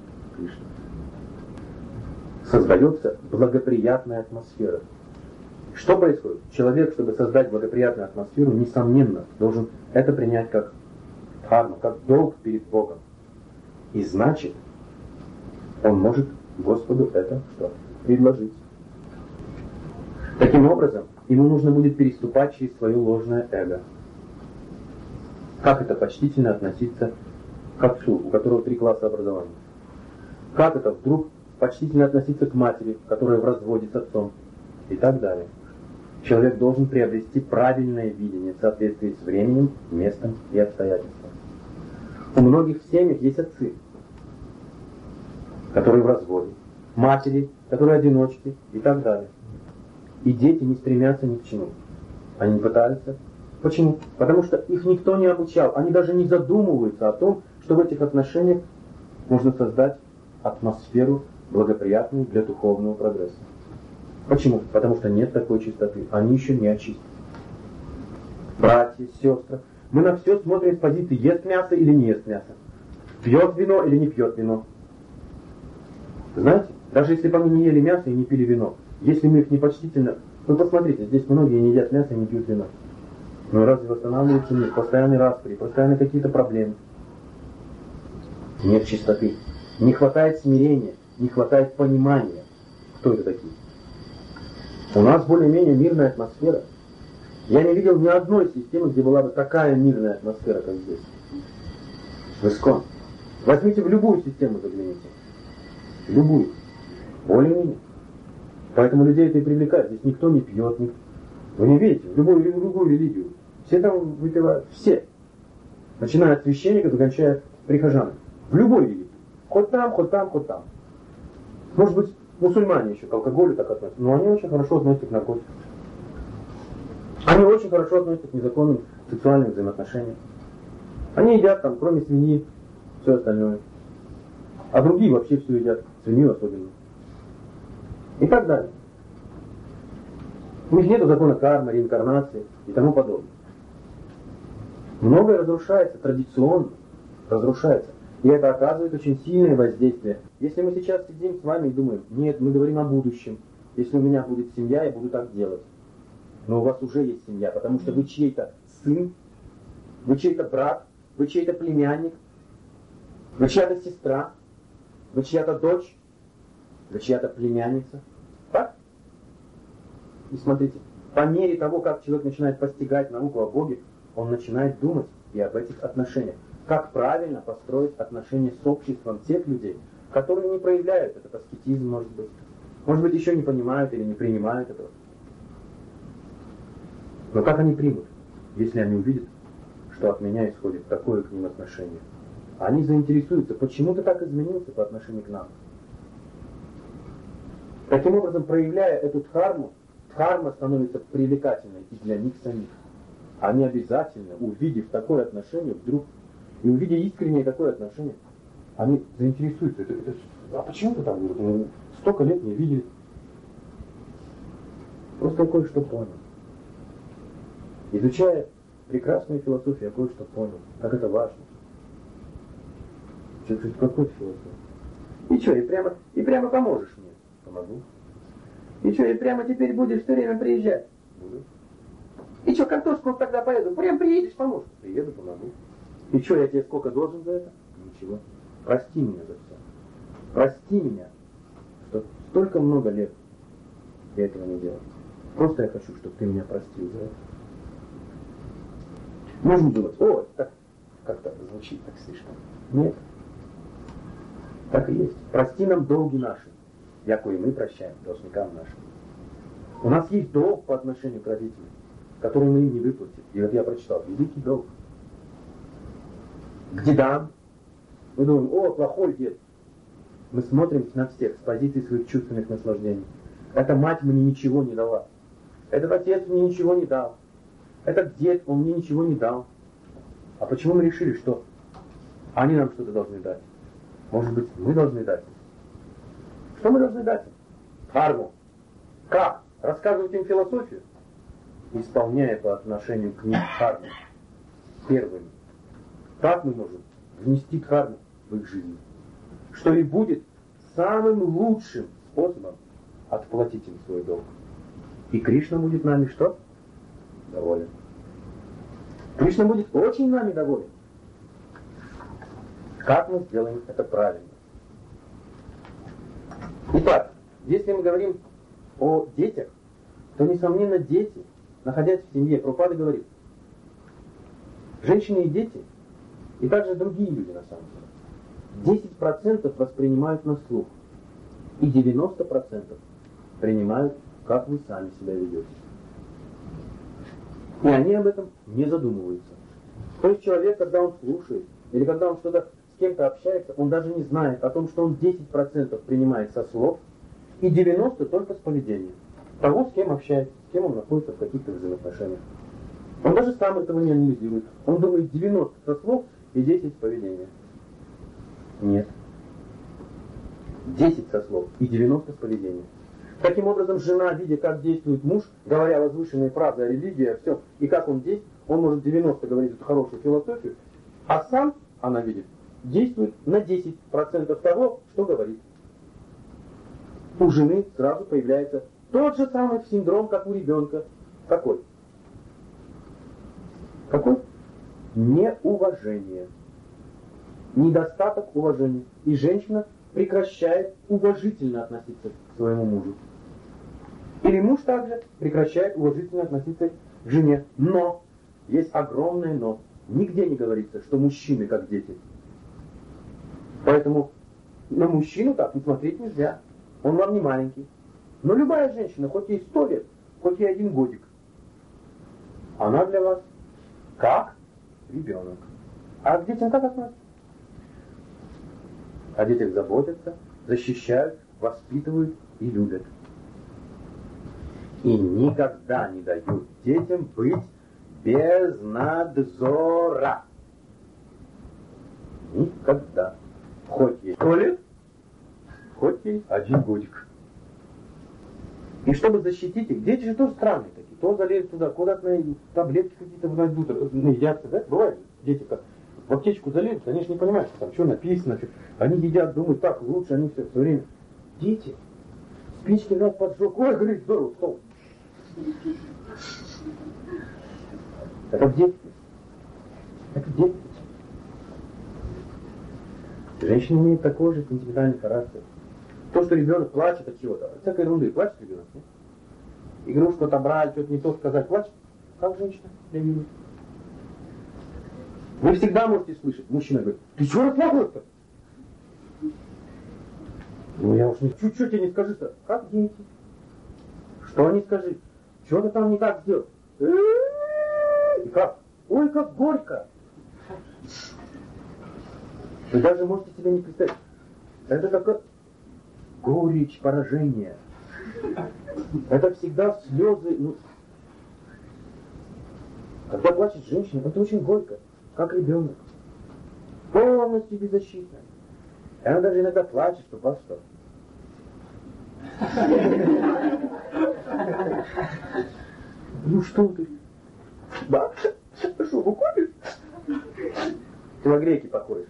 Кришна. Создается благоприятная атмосфера. Что происходит? Человек, чтобы создать благоприятную атмосферу, несомненно, должен это принять как дхарму, как долг перед Богом. И значит, он может Господу это что? Предложить. Таким образом, ему нужно будет переступать через свое ложное эго. Как это почтительно относиться к отцу, у которого 3 класса образования? Как это вдруг почтительно относиться к матери, которая в разводе с отцом? И так далее. Человек должен приобрести правильное видение в соответствии с временем, местом и обстоятельствами. У многих в семьях есть отцы, которые в разводе, матери, которые одиночки и так далее. И дети не стремятся ни к чему. Они не пытаются. Почему? Потому что их никто не обучал. Они даже не задумываются о том, что в этих отношениях можно создать атмосферу благоприятную для духовного прогресса. Почему? Потому что нет такой чистоты. Они еще не очистили. Братья, сестры. Мы на все смотрим с позиции, ест мясо или не ест мясо. Пьет вино или не пьет вино. Знаете, даже если бы они не ели мясо и не пили вино, если мы их непочтительно... Вы посмотрите, здесь многие не едят мясо и не пьют вино. Но разве восстанавливается мир? Постоянный распри, постоянно какие-то проблемы. Нет чистоты. Не хватает смирения, не хватает понимания. Кто это такие? У нас более-менее мирная атмосфера. Я не видел ни одной системы, где была бы такая мирная атмосфера, как здесь. В ИСККОН. Возьмите в любую систему, загляните. В любую. Более-менее. Поэтому людей это и привлекает. Здесь никто не пьет. Вы не видите? В любую религию. Все там выпивают. Все. Начиная от священников, заканчивая прихожанами. В любой религии. Хоть там, хоть там, хоть там. Может быть, мусульмане еще к алкоголю так относятся. Но они очень хорошо относятся к наркотикам. Они очень хорошо относятся к незаконным сексуальным взаимоотношениям. Они едят там, кроме свиньи, все остальное. А другие вообще все едят, свинью особенно. И так далее. У них нет закона кармы, реинкарнации и тому подобное. Многое разрушается традиционно, разрушается. И это оказывает очень сильное воздействие. Если мы сейчас сидим с вами и думаем, нет, мы говорим о будущем. Если у меня будет семья, я буду так делать. Но у вас уже есть семья, потому что вы чей-то сын, вы чей-то брат, вы чей-то племянник, вы чья-то сестра, вы чья-то дочь, вы чья-то племянница. Так? И смотрите, по мере того, как человек начинает постигать науку о Боге, он начинает думать и об этих отношениях. Как правильно построить отношения с обществом тех людей, которые не проявляют этот аскетизм, может быть, еще не понимают или не принимают этого. Но как они примут, если они увидят, что от меня исходит такое к ним отношение? Они заинтересуются, почему ты так изменился по отношению к нам. Таким образом, проявляя эту дхарму, дхарма становится привлекательной и для них самих. Они обязательно, увидев такое отношение вдруг, и увидя искреннее такое отношение, они заинтересуются. А почему ты так говоришь? Столько лет не видели. Просто кое-что понял. Изучая прекрасную философию, я кое-что понял. Как это важно. Какую философию? И прямо поможешь мне? Помогу. И что, и прямо теперь будешь все время приезжать? Буду. И что, картошку тогда поеду? Прям приедешь, поможешь? Приеду, помогу. И что, я тебе сколько должен за это? Ничего. Прости меня за все. Прости меня, что столько много лет я этого не делал. Просто я хочу, чтобы ты меня простил за это. Можно думать, так как-то звучит так слишком. Нет. Так и есть. Прости нам долги наши, яко и мы прощаем должникам нашим. У нас есть долг по отношению к родителям, который мы им не выплатили. И вот я прочитал, великий долг. К дедам. Мы думаем, плохой дед. Мы смотрим на всех с позиции своих чувственных наслаждений. Эта мать мне ничего не дала. Этот отец мне ничего не дал. Этот дед, он мне ничего не дал. А почему мы решили, что они нам что-то должны дать? Может быть, мы должны дать им? Что мы должны дать им? Дхарму. Как? Рассказывать им философию? Исполняя по отношению к ним дхарму. Первыми. Как мы можем внести дхарму в их жизнь? Что и будет самым лучшим способом отплатить им свой долг. И Кришна будет нами что? Доволен. Кришна будет очень нами доволен. Как мы сделаем это правильно? Итак, если мы говорим о детях, то, несомненно, дети, находясь в семье, Прабхупада говорит, женщины и дети, и также другие люди, на самом деле, 10% воспринимают на слух, и 90% принимают, как вы сами себя ведете. И они об этом не задумываются. То есть человек, когда он слушает, или когда он что-то с кем-то общается, он даже не знает о том, что он 10% принимает со слов, и 90% только с поведения. Того, с кем общается, с кем он находится в каких-то взаимоотношениях. Он даже сам этого не анализирует. Он думает 90 со слов и 10 с поведения. Нет. 10 со слов и 90 с поведения. Таким образом, жена, видя, как действует муж, говоря возвышенные фразы о религии, все, и как он действует, он может 90 говорить эту хорошую философию, а сам, она видит, действует на 10% того, что говорит. У жены сразу появляется тот же самый синдром, как у ребенка. Какой? Какой? Неуважение. Недостаток уважения. И женщина прекращает уважительно относиться к своему мужу. Или муж также прекращает уважительно относиться к жене. Но, есть огромное но. Нигде не говорится, что мужчины как дети. Поэтому на мужчину так не смотреть нельзя. Он вам не маленький. Но любая женщина, хоть ей 100 лет, хоть ей 1 годик, она для вас как ребенок. А к детям как относятся? О детях заботятся, защищают, воспитывают и любят. И никогда не дают детям быть без надзора. Никогда. Хоть ей 100 лет, хоть ей 1 годик. И чтобы защитить их, дети же тоже странные такие. То залезут туда, куда-то таблетки какие-то найдут, едят, да? Бывает, дети как в аптечку залезут, они же не понимают, там, что написано, что. Они едят, думают, так лучше, они все время. Дети, спички раз поджег, ой, говорит, здорово, стол. Это в детстве. Это в детстве. Женщина имеет такой же сентиментальный характер. То, что ребенок плачет от чего-то, всякой ерунды, плачет ребенок, нет? Игрушку отобрать, что-то не то сказать, плачет. Как женщина реагирует? Вы всегда можете слышать, мужчина говорит, ты чего расплакалась-то? Ну я уж чуть-чуть тебе не скажу-то. Как дети? Что они скажи? Что ты там не так сделал? И как? Ой, как горько! Вы даже можете себе не представить. Это такая горечь поражения. Это всегда слезы. Ну, когда плачет женщина, это очень горько, как ребенок. Полностью беззащитна. И она даже иногда плачет, что во что. Ну что ты? Бабушка, что, выходишь? Ты в греки походишь.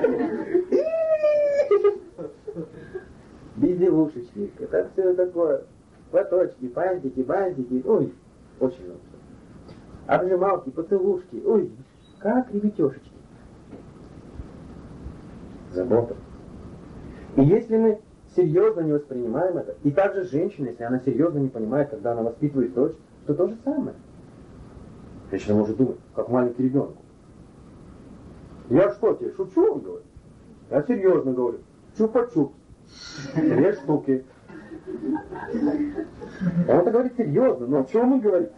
Безделушечки, это все такое. Платочки, бантики. Ой, очень много. Обжималки, поцелушки. Ой, как ребятешечки. Забота. И если мы серьезно не воспринимаем это, и также женщина, если она серьезно не понимает, когда она воспитывает дочь, то то же самое. Женщина может думать, как маленький ребенок. Я что тебе, шучу, он говорит? Я серьезно говорю. Чупа-чуп. 2 штуки. Он это говорит серьезно, но о чем он говорит?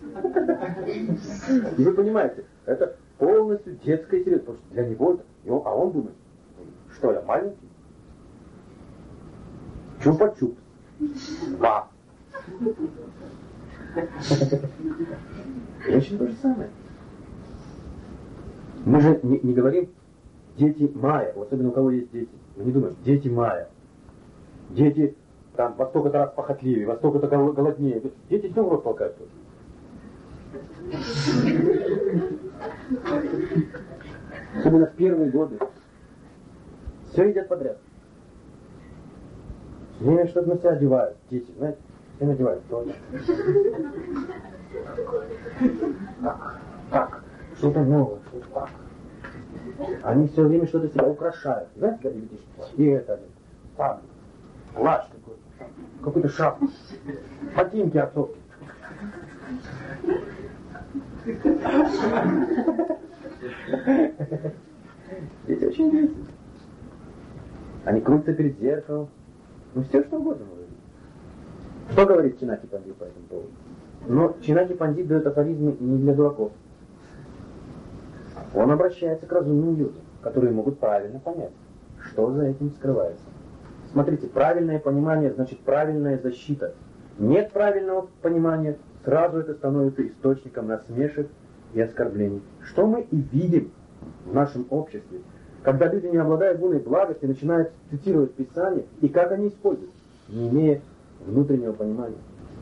И вы понимаете, это полностью детская серьезность, потому что для него это, а он думает, что я маленький? Чупа-чуп. 2. Женщина то же самое. Мы же не говорим дети Майя, особенно у кого есть дети. Мы не думаем, дети Майя. Дети там во столько-то раз похотливее, во столько-то голоднее. Дети все в рот толкают тоже. Особенно в первые годы. Все едят подряд. Время что-то на себя одевают. Дети, знаете, все надевают. Так, что-то новое, что-то так. Они все время что-то себя украшают. Знаете, когда видишь? И это, так, плащ какой-то шапку, ботинки отцовки. Дети очень дети. Они крутятся перед зеркалом. Ну все что угодно может быть. Что говорит Чинаки Пандит по этому поводу? Но Чинаки Пандит дает афоризмы не для дураков. Он обращается к разумным людям, которые могут правильно понять, что за этим скрывается. Смотрите, правильное понимание значит правильная защита. Нет правильного понимания, сразу это становится источником насмешек и оскорблений. Что мы и видим в нашем обществе, когда люди, не обладая гуной благости, начинают цитировать Писание, и как они используют, не имея внутреннего понимания.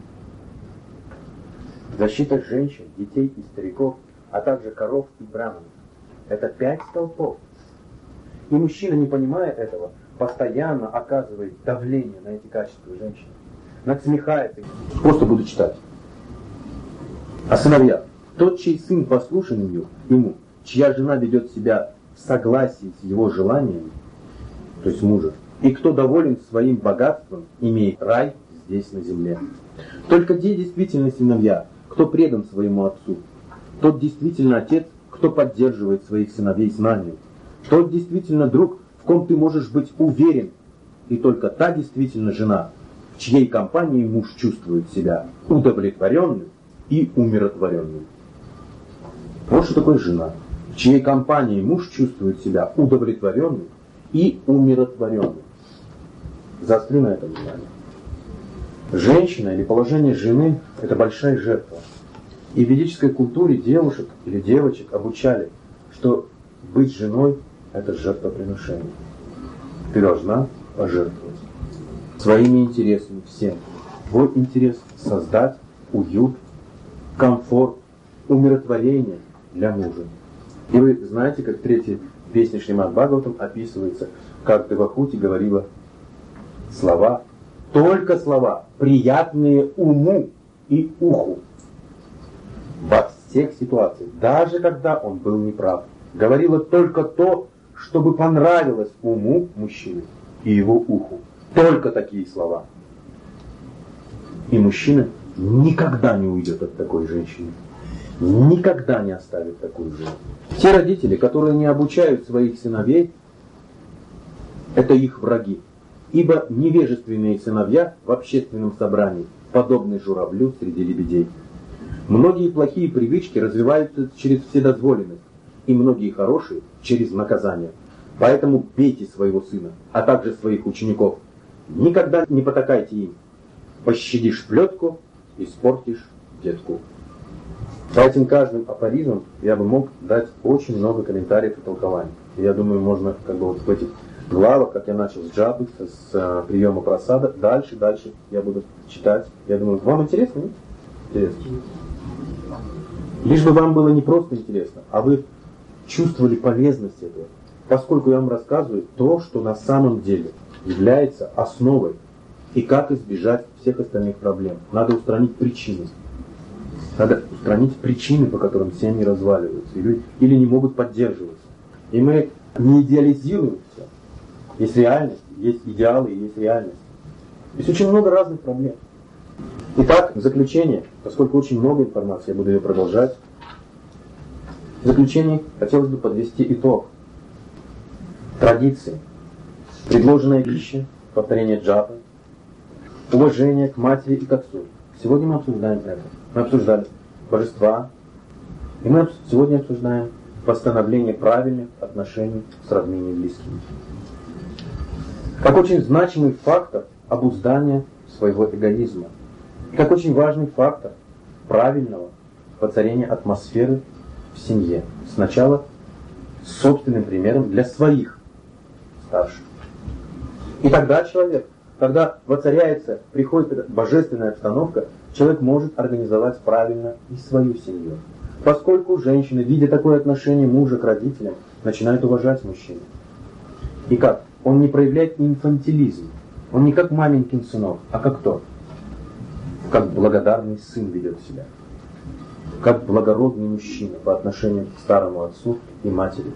Защита женщин, детей и стариков, а также коров и браманов. Это 5 столпов. И мужчина, не понимая этого, постоянно оказывает давление на эти качества женщины. Надсмехается. Просто буду читать. А сыновья. Тот, чей сын послушен ему, чья жена ведет себя в согласии с его желаниями, то есть мужа, и кто доволен своим богатством, имеет рай здесь на земле. Только те действительно сыновья, кто предан своему отцу, тот действительно отец, кто поддерживает своих сыновей знанием, тот действительно друг, в ком ты можешь быть уверен, и только та действительно жена, в чьей компании муж чувствует себя удовлетворенным и умиротворенным. Вот что такое жена, в чьей компании муж чувствует себя удовлетворенным и умиротворенным. Заострю на этом внимание. Женщина или положение жены – это большая жертва. И в ведической культуре девушек или девочек обучали, что быть женой – это жертвоприношение. Ты должна пожертвовать своими интересами всем. Твой интерес – создать уют, комфорт, умиротворение для мужа. И вы знаете, как в 3-й песне Шримад Бхагаватам описывается, как Девахути говорила слова, только слова, приятные уму и уху. Во всех ситуациях, даже когда он был неправ, говорила только то, чтобы понравилось уму мужчины и его уху. Только такие слова. И мужчина никогда не уйдет от такой женщины. Никогда не оставит такую жену. Те родители, которые не обучают своих сыновей, это их враги. Ибо невежественные сыновья в общественном собрании подобны журавлю среди лебедей. Многие плохие привычки развиваются через вседозволенность, и многие хорошие через наказание. Поэтому бейте своего сына, а также своих учеников. Никогда не потакайте им. Пощадишь плетку, испортишь детку. По этим каждым афоризмам я бы мог дать очень много комментариев и толкований. Я думаю, можно вот в этих главах, как я начал с джапы, с приема прасада, дальше я буду читать. Я думаю, вам интересно, нет? Интересно. Лишь бы вам было не просто интересно, а вы чувствовали полезность этого. Поскольку я вам рассказываю то, что на самом деле является основой, и как избежать всех остальных проблем. Надо устранить причины. Надо устранить причины, по которым семьи разваливаются или не могут поддерживаться. И мы не идеализируем все. Есть реальность, есть идеалы и есть реальность. Есть очень много разных проблем. Итак, в заключение, поскольку очень много информации, я буду ее продолжать. В заключение хотелось бы подвести итог. Традиции, предложенная пища, повторение джапы, уважение к матери и к отцу. Сегодня мы обсуждаем это. Мы обсуждали божества, и мы сегодня обсуждаем восстановление правильных отношений с родными и близкими. Как очень значимый фактор обуздания своего эгоизма. Как очень важный фактор правильного воцарения атмосферы в семье. Сначала с собственным примером для своих старших. И тогда человек, когда воцаряется, приходит божественная обстановка, человек может организовать правильно и свою семью. Поскольку женщины, видя такое отношение мужа к родителям, начинают уважать мужчину. И как? Он не проявляет инфантилизм. Он не как маменькин сынок, а как кто? Как благодарный сын ведет себя. Как благородный мужчина по отношению к старому отцу и матери.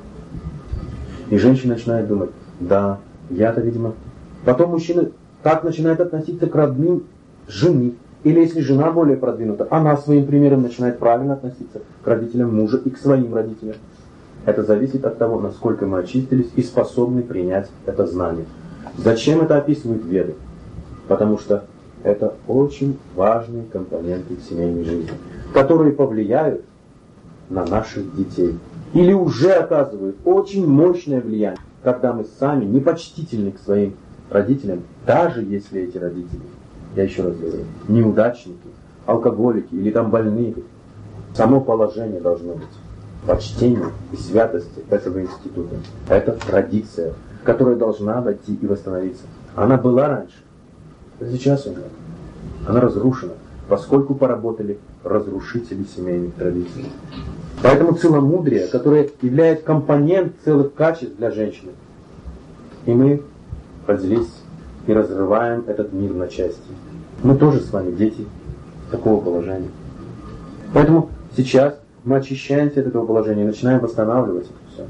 И женщина начинает думать, да, я-то, видимо... Потом мужчина так начинает относиться к родным жены. Или если жена более продвинута, она своим примером начинает правильно относиться к родителям мужа и к своим родителям. Это зависит от того, насколько мы очистились и способны принять это знание. Зачем это описывают Веды? Потому что это очень важные компоненты семейной жизни, которые повлияют на наших детей. Или уже оказывают очень мощное влияние, когда мы сами непочтительны к своим родителям, даже если эти родители, я еще раз говорю, неудачники, алкоголики или там больные. Само положение должно быть почтение и святости этого института. Это традиция, которая должна войти и восстановиться. Она была раньше, а сейчас уже. Она разрушена, поскольку поработали разрушители семейных традиций. Поэтому целомудрие, которое является компонент целых качеств для женщины. И мы родились и разрываем этот мир на части. Мы тоже с вами дети такого положения. Поэтому сейчас мы очищаемся от этого положения и начинаем восстанавливать это все.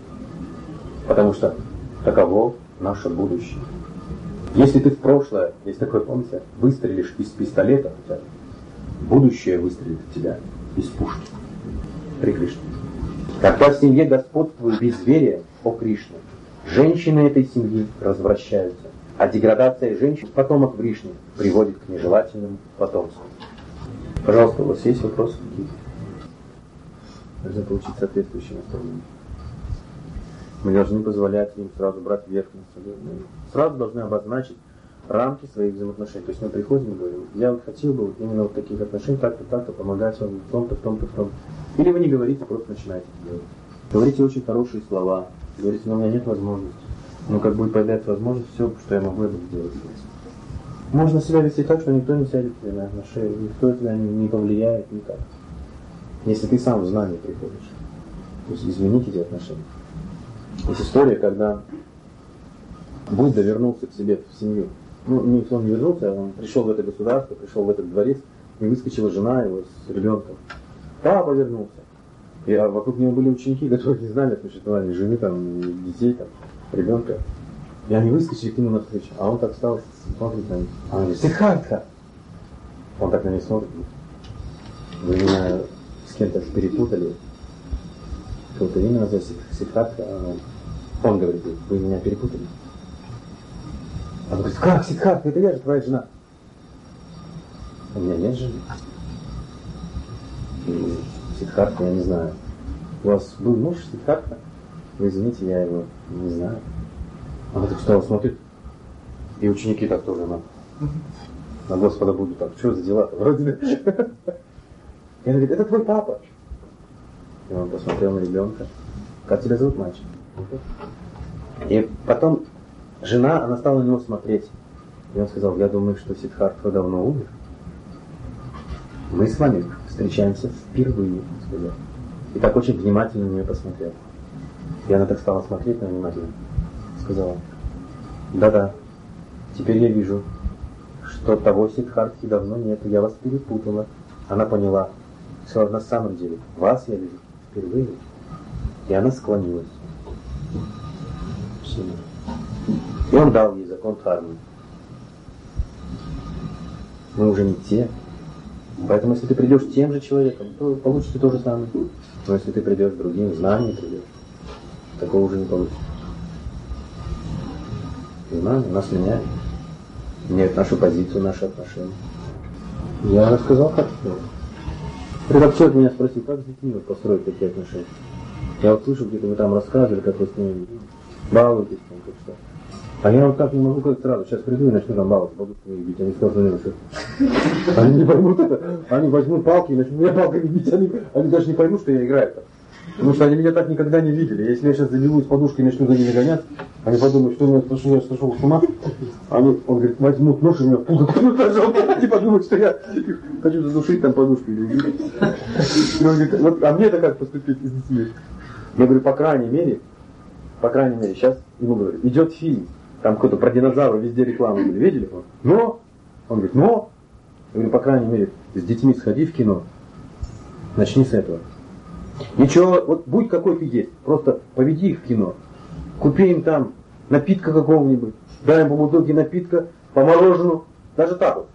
Потому что таково наше будущее. Если ты в прошлое, есть такое, помните, выстрелишь из пистолета, хотя будущее выстрелит в тебя из пушки. При Кришне. Когда в семье господствует безверие о Кришне, женщины этой семьи развращаются, а деградация женщин, потомок Кришны, приводит к нежелательному потомству. Пожалуйста, у вас есть вопросы какие-то? Нужно получить соответствующее настроение. Мы должны позволять им сразу брать верх над собой. Мы сразу должны обозначить рамки своих взаимоотношений. То есть мы приходим и говорим, я вот хотел бы вот именно вот таких отношений, так-то помогать вам в том-то, в том-то, в том-то. Или вы не говорите, просто начинаете делать. Говорите очень хорошие слова. Говорите, но у меня нет возможности. Но как будет появляться возможность, все, что я могу, это сделать. Можно себя вести так, что никто не сядет тебе на шею, никто тебя не повлияет никак. Если ты сам в знание приходишь. То есть изменить эти отношения. Есть история, когда Будда вернулся к себе в семью. Ну, он не вернулся, он пришел в это государство, пришел в этот дворец, и выскочила жена его с ребенком. Папа вернулся. И вокруг него были ученики, которые не знали о существовании жены, там, детей, там, ребенка. И они выскочили к нему навстречу. А он так встал, смотрит на них. А он говорит, Сиддхартха! Он так на них смотрит. Вы меня с кем-то перепутали. Какое-то имя называется Сиддхартха. Он говорит, вы меня перепутали. Он говорит, как Сиддхартха? Это я же твоя жена. У меня нет жены. Сиддхартха, я не знаю. У вас был муж Сиддхартха? Вы извините, я его не знаю. Он так встал, смотрит. И ученики так тоже на Господа Будду так. Что за дела-то? Вроде. И он говорит, это твой папа. И он посмотрел на ребенка. Как тебя зовут, мальчик? И потом жена, она стала на него смотреть. И он сказал, я думаю, что Сиддхартха давно умер. Мы с вами встречаемся впервые, сказал. И так очень внимательно на нее посмотрел. И она так стала смотреть на него внимательно. Сказала, да-да, теперь я вижу, что того Сиддхартхи давно нет, я вас перепутала. Она поняла, что на самом деле вас я вижу впервые. И она склонилась. И он дал ей закон дхармы. Мы уже не те. Поэтому если ты придешь тем же человеком, то получится то же самое. Но если ты придешь другим, знанием придешь, такого уже не получится. Знание нас меняет. Меняет нашу позицию, наши отношения. Я рассказал, как сделать. Редактор меня спросил, как с детьми построить такие отношения. Я вот слышу, где-то вы там рассказывали, как вы с ними балуетесь, там, как что. А я вот так не могу, как сразу. Сейчас приду и начну там баловаться, буду с ними бить. Они скажут, что они не поймут это. Они возьмут палки и начнут меня палками бить. Они даже не поймут, что я играю так. Потому что они меня так никогда не видели. Если я сейчас забегу с подушкой и начну за ними гоняться, они подумают, что я сошел с ума. Он говорит, возьмут нож и меня пулю ножом. Они подумают, что я хочу задушить там подушку или убить. Он говорит, вот, а мне это как поступить с детьми? Я говорю, по крайней мере, сейчас ему говорю, идет фильм Там какой-то про динозавра везде рекламы были, видели? Но! Он говорит, но! Я говорю, по крайней мере, с детьми сходи в кино. Начни с этого. Ничего, вот будь какой ты есть, просто поведи их в кино. Купи им там напитка какого-нибудь, дай им по бутылке напитка, по морожену, даже так вот.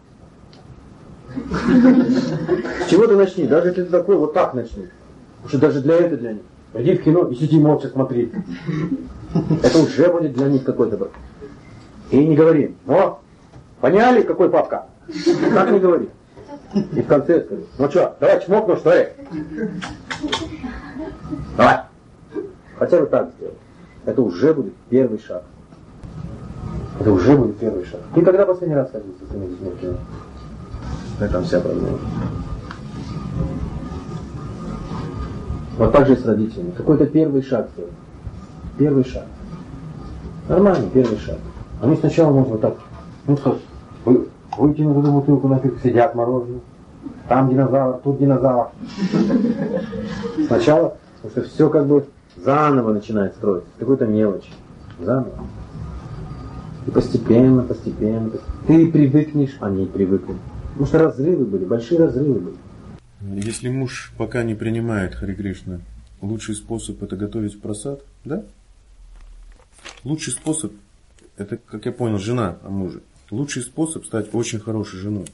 С чего ты начни? Даже если ты такой, вот так начни. Потому что даже для этого для них. Пойди в кино и сиди молча смотри. Это уже будет для них какой-то. И не говори, но, поняли, какой папка? Так не говори. И в конце скажи, ну что, давай чмокну, что ли? Давай. Хотя бы так сделай. Это уже будет первый шаг. Это уже будет первый шаг. Ты когда последний раз ходил со своими детьми в кино? Это там вся проблема. Вот так же и с родителями. Какой-то первый шаг сделать. Первый шаг. Нормальный первый шаг. Они сначала могут вот так. Ну что, выкинут эту бутылку напитка, сидят мороженое. Там динозавр, тут динозавр. Сначала, потому что все как бы заново начинает строиться. Какой-то мелочь. Заново. И постепенно. Ты привыкнешь, они привыкнут. Потому что разрывы были, большие разрывы были. Если муж пока не принимает Харе Кришна, лучший способ это готовить в просад, да? Лучший способ, это, как я понял, жена о муже. Лучший способ стать очень хорошей женой.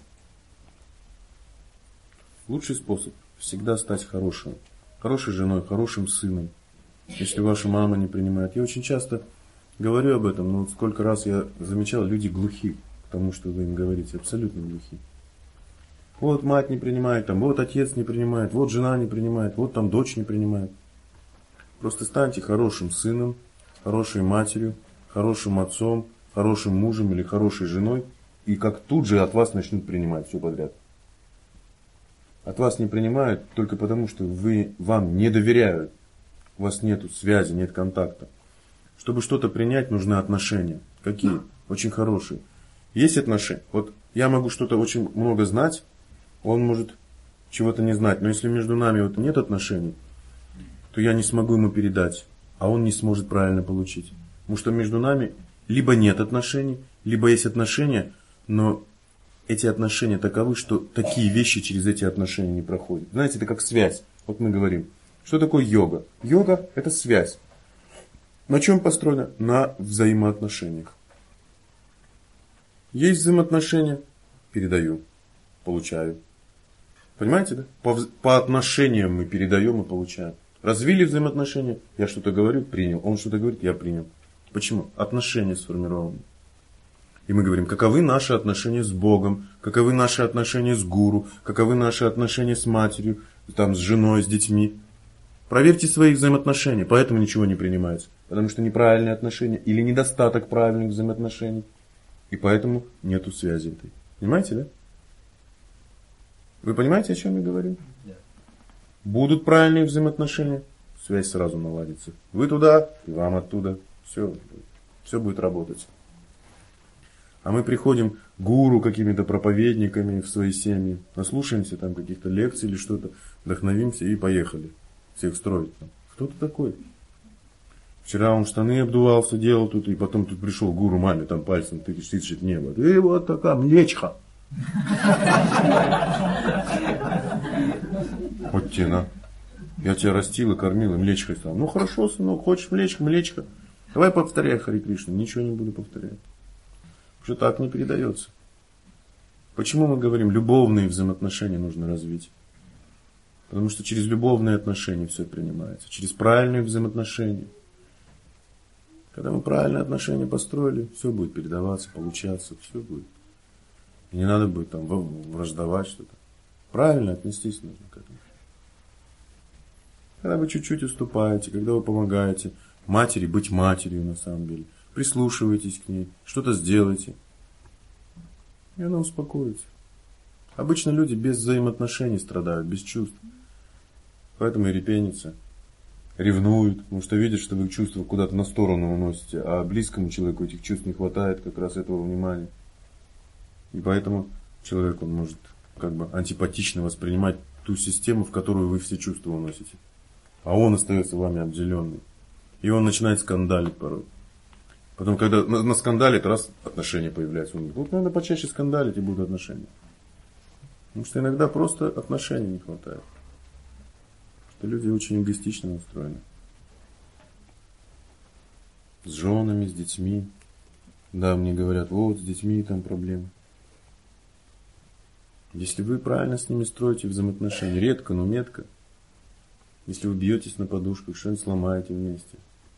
Лучший способ всегда стать хорошей женой, хорошим сыном. Если ваша мама не принимает. Я очень часто говорю об этом, но сколько раз я замечал, люди глухи к тому, что вы им говорите, абсолютно глухи. Вот мать не принимает, там, вот отец не принимает, вот жена не принимает, вот там дочь не принимает. Просто станьте хорошим сыном, хорошей матерью, хорошим отцом, хорошим мужем или хорошей женой, и как тут же от вас начнут принимать все подряд. От вас не принимают только потому, что вам не доверяют. У вас нет связи, нет контакта. Чтобы что-то принять, нужны отношения. Какие? Очень хорошие. Есть отношения. Вот я могу что-то очень много знать, он может чего-то не знать. Но если между нами вот нет отношений, то я не смогу ему передать, а он не сможет правильно получить. Потому что между нами либо нет отношений, либо есть отношения, но эти отношения таковы, что такие вещи через эти отношения не проходят. Знаете, это как связь. Вот мы говорим, что такое йога? Йога – это связь. На чем построена? На взаимоотношениях. Есть взаимоотношения – передаю, получаю. Понимаете, да? По отношениям мы передаем и получаем. Развили взаимоотношения, я что-то говорю, принял. Он что-то говорит, я принял. Почему? Отношения сформированы. И мы говорим, каковы наши отношения с Богом, каковы наши отношения с гуру, каковы наши отношения с матерью, там, с женой, с детьми. Проверьте свои взаимоотношения, поэтому ничего не принимается. Потому что неправильные отношения или недостаток правильных взаимоотношений. И поэтому нету связи этой. Понимаете, да? Вы понимаете, о чем я говорю? Да. Будут правильные взаимоотношения, связь сразу наладится. Вы туда, и вам оттуда. Все будет работать. А мы приходим к гуру, какими-то проповедниками в свои семьи, наслушаемся там каких-то лекций или что-то, вдохновимся и поехали. Всех строить там. Кто ты такой? Вчера он штаны обдувался, делал тут, и потом тут пришел гуру маме там пальцем тычет небо. И вот такая млечка. Вот тебе на. Я тебя растил и кормил, и млечкой стал. Ну хорошо, сынок, хочешь млечко? Давай повторяй Харе Кришна. Ничего не буду повторять. Потому что так не передается. Почему мы говорим, любовные взаимоотношения нужно развить? Потому что через любовные отношения все принимается. Через правильные взаимоотношения. Когда мы правильные отношения построили, все будет передаваться, получаться, все будет. Не надо будет там враждовать что-то. Правильно отнестись нужно к этому. Когда вы чуть-чуть уступаете, когда вы помогаете матери быть матерью на самом деле, прислушивайтесь к ней, что-то сделайте, и она успокоится. Обычно люди без взаимоотношений страдают, без чувств. Поэтому и репенятся, ревнуют, потому что видят, что вы их чувства куда-то на сторону уносите, а близкому человеку этих чувств не хватает как раз этого внимания. И поэтому человек, он может как бы антипатично воспринимать ту систему, в которую вы все чувства уносите. А он остается вами обделенный. И он начинает скандалить порой. Потом, когда на скандале, это раз отношения появляются. Вот надо почаще скандалить, и будут отношения. Потому что иногда просто отношений не хватает. Потому что люди очень эгоистично настроены. С женами, с детьми. Да, мне говорят, вот с детьми там проблемы. Если вы правильно с ними строите взаимоотношения, редко, но метко. Если вы бьетесь на подушках, что-нибудь сломаете вместе.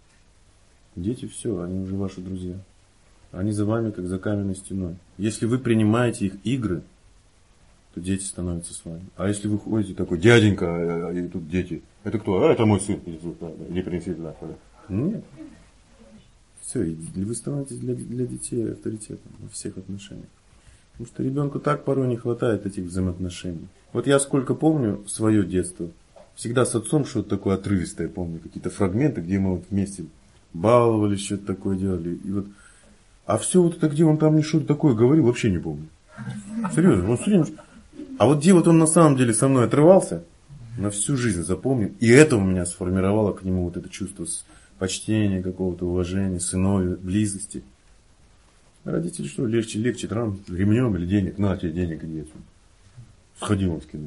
Дети все, они уже ваши друзья. Они за вами, как за каменной стеной. Если вы принимаете их игры, то дети становятся с вами. А если вы ходите такой, дяденька, и тут дети. Это кто? Это мой сын. Не принеси туда. Нет. Все, вы становитесь для детей авторитетом во всех отношениях. Потому что ребенку так порой не хватает этих взаимоотношений. Вот я сколько помню свое детство, всегда с отцом что-то такое отрывистое помню, какие-то фрагменты, где мы вот вместе баловались, что-то такое делали. И вот, а все вот это, где он там мне что-то такое говорил, вообще не помню. Серьезно, он все время... А вот где вот он на самом деле со мной отрывался, на всю жизнь запомнил. И это у меня сформировало к нему вот это чувство почтения, какого-то уважения, сыновья, близости. Родители что, легче там ремнем или денег, на тебе денег иди. Сходи, он скинул.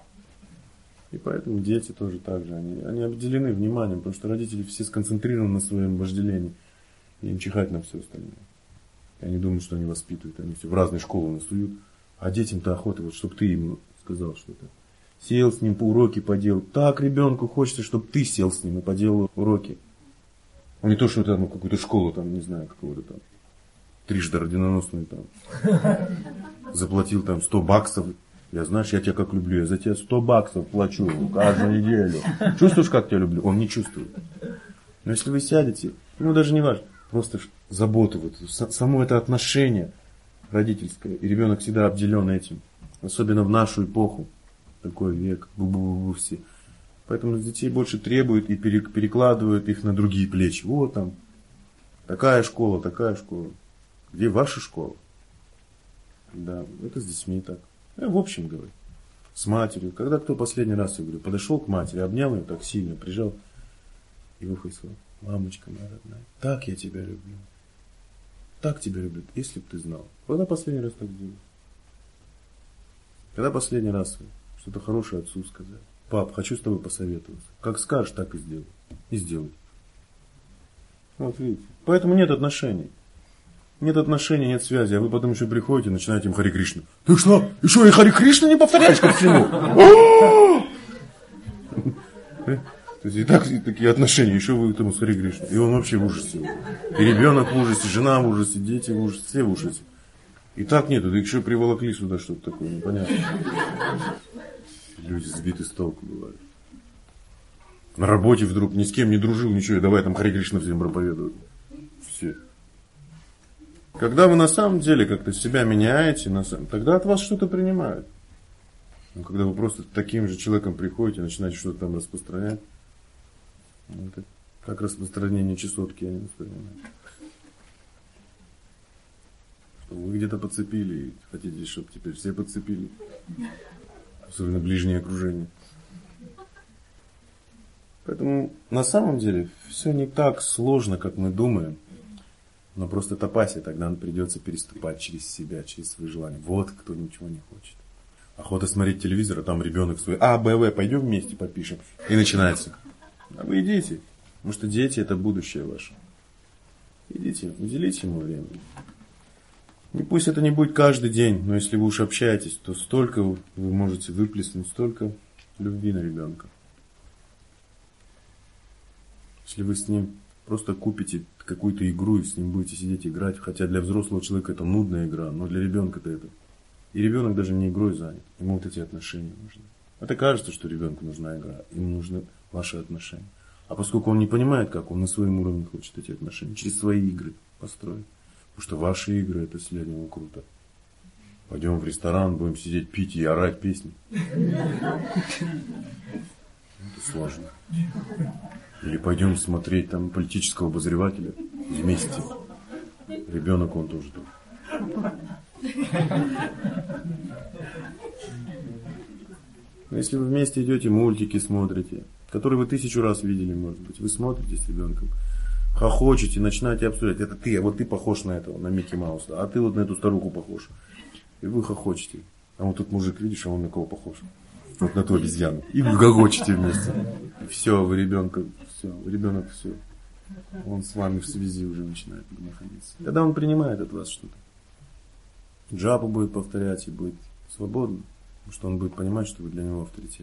И поэтому дети тоже так же, они обделены вниманием, потому что родители все сконцентрированы на своем вожделении. И им чихать на все остальное. И они думают, что они воспитывают, они все в разные школы насуют. А детям-то охота, вот чтобы ты им сказал что-то. Сел с ним по уроки поделал. Так ребенку хочется, чтобы ты сел с ним и поделал уроки. А не то, что там какую-то школу, там, не знаю, какого-то там, трижды орденоносную там. Заплатил там $100. Я, знаешь, я тебя как люблю, я за тебя $100 плачу каждую неделю. Чувствуешь, как тебя люблю? Он не чувствует. Но если вы сядете, ему даже не важно, просто заботу, вот, само это отношение родительское, и ребенок всегда обделен этим. Особенно в нашу эпоху. Такой век, бу-бу-бу все. Поэтому с детей больше требуют и перекладывают их на другие плечи. Вот там, такая школа. Где ваша школа? Да, это с детьми так. Я в общем говорю. С матерью. Когда кто последний раз, я говорю, подошел к матери, обнял ее так сильно, прижал и в ухо сказал: мамочка моя родная, так я тебя люблю. Так тебя люблю, если бы ты знал. Когда последний раз так делал? Когда последний раз вы что-то хорошее отцу сказали? Пап, хочу с тобой посоветоваться. Как скажешь, так и сделай. И сделай. Вот видите. Поэтому нет отношений. Нет отношений, нет связи. А вы потом еще приходите и начинаете им Хари Кришна. Ты что, еще и Хари Кришна не повторяешь ко всему? То есть и так и такие отношения, еще вы этому с Хари Кришной. И он вообще в ужасе. И ребенок в ужасе, жена в ужасе, дети в ужасе, все в ужасе. И так нету, да еще приволокли сюда что-то такое, непонятно. Люди сбиты с толку бывают. На работе вдруг ни с кем не дружил, ничего, и давай там Хари Кришна всем проповедуют. Все. Когда вы на самом деле как-то себя меняете, тогда от вас что-то принимают. Но когда вы просто таким же человеком приходите, начинаете что-то там распространять, это как распространение чесотки, они воспринимают. Вы где-то подцепили и хотите, чтобы теперь все подцепили. Особенно ближнее окружение. Поэтому на самом деле все не так сложно, как мы думаем. Но просто топасе тогда придется переступать через себя, через свои желания. Вот кто ничего не хочет. Охота смотреть телевизор, а там ребенок свой. А, Б, В, пойдем вместе попишем. И начинается. А вы идите. Потому что дети это будущее ваше. Идите, уделите ему время. И пусть это не будет каждый день, но если вы уж общаетесь, то столько вы можете выплеснуть, столько любви на ребенка. Если вы с ним просто купите какую-то игру и с ним будете сидеть играть, хотя для взрослого человека это нудная игра, но для ребенка это. И ребенок даже не игрой занят, ему вот эти отношения нужны. Это кажется, что ребенку нужна игра, ему нужны ваши отношения. А поскольку он не понимает, как, он на своем уровне хочет эти отношения, через свои игры построить. Потому что ваши игры это для него круто. Пойдем в ресторан, будем сидеть, пить и орать песни. Это сложно. Или пойдем смотреть там политического обозревателя вместе. Ребенок он тоже тут. Но если вы вместе идете, мультики смотрите, которые вы 1000 раз видели, может быть, вы смотрите с ребенком. хохочете, начинаете обсуждать. Это ты, а вот ты похож на этого, на Микки Мауса, а ты вот на эту старуху похож. И вы хохочете. А вот тут мужик, видишь, а он на кого похож? Вот на ту обезьяну. И вы хохочете вместе. И все, вы ребенок, все. Он с вами в связи уже начинает находиться. Когда он принимает от вас что-то. Джапу будет повторять и будет свободно. Потому что он будет понимать, что вы для него авторитет.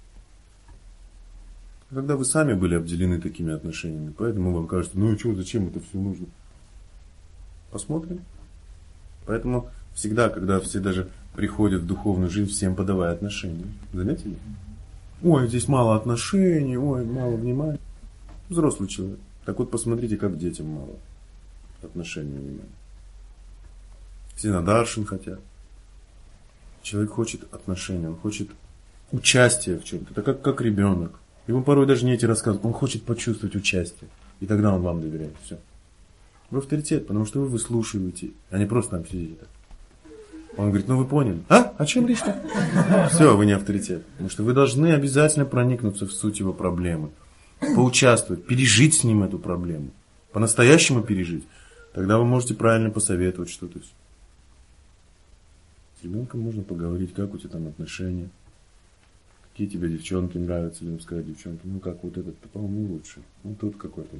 Когда вы сами были обделены такими отношениями, поэтому вам кажется, ну и что, зачем это все нужно? Посмотрим. Поэтому всегда, когда все даже приходят в духовную жизнь, всем подавая отношения. Заметили? Ой, здесь мало отношений, ой, мало внимания. Взрослый человек. Так вот, посмотрите, как детям мало отношений и внимания. Все на даршин хотят. Человек хочет отношения, он хочет участия в чем-то. Это как ребенок. Ему порой даже не эти рассказы. Он хочет почувствовать участие. И тогда он вам доверяет. Все. Вы авторитет, потому что вы выслушиваете, а не просто там сидите так. Он говорит, ну вы поняли. А? О чем речь-то? Все, вы не авторитет. Потому что вы должны обязательно проникнуться в суть его проблемы. Поучаствовать, пережить с ним эту проблему. По-настоящему пережить. Тогда вы можете правильно посоветовать что-то. С ребенком можно поговорить, как у тебя там отношения. Какие тебе девчонки нравятся, или сказать девчонки, ну как вот этот, по-моему, лучше. Ну тут какой-то.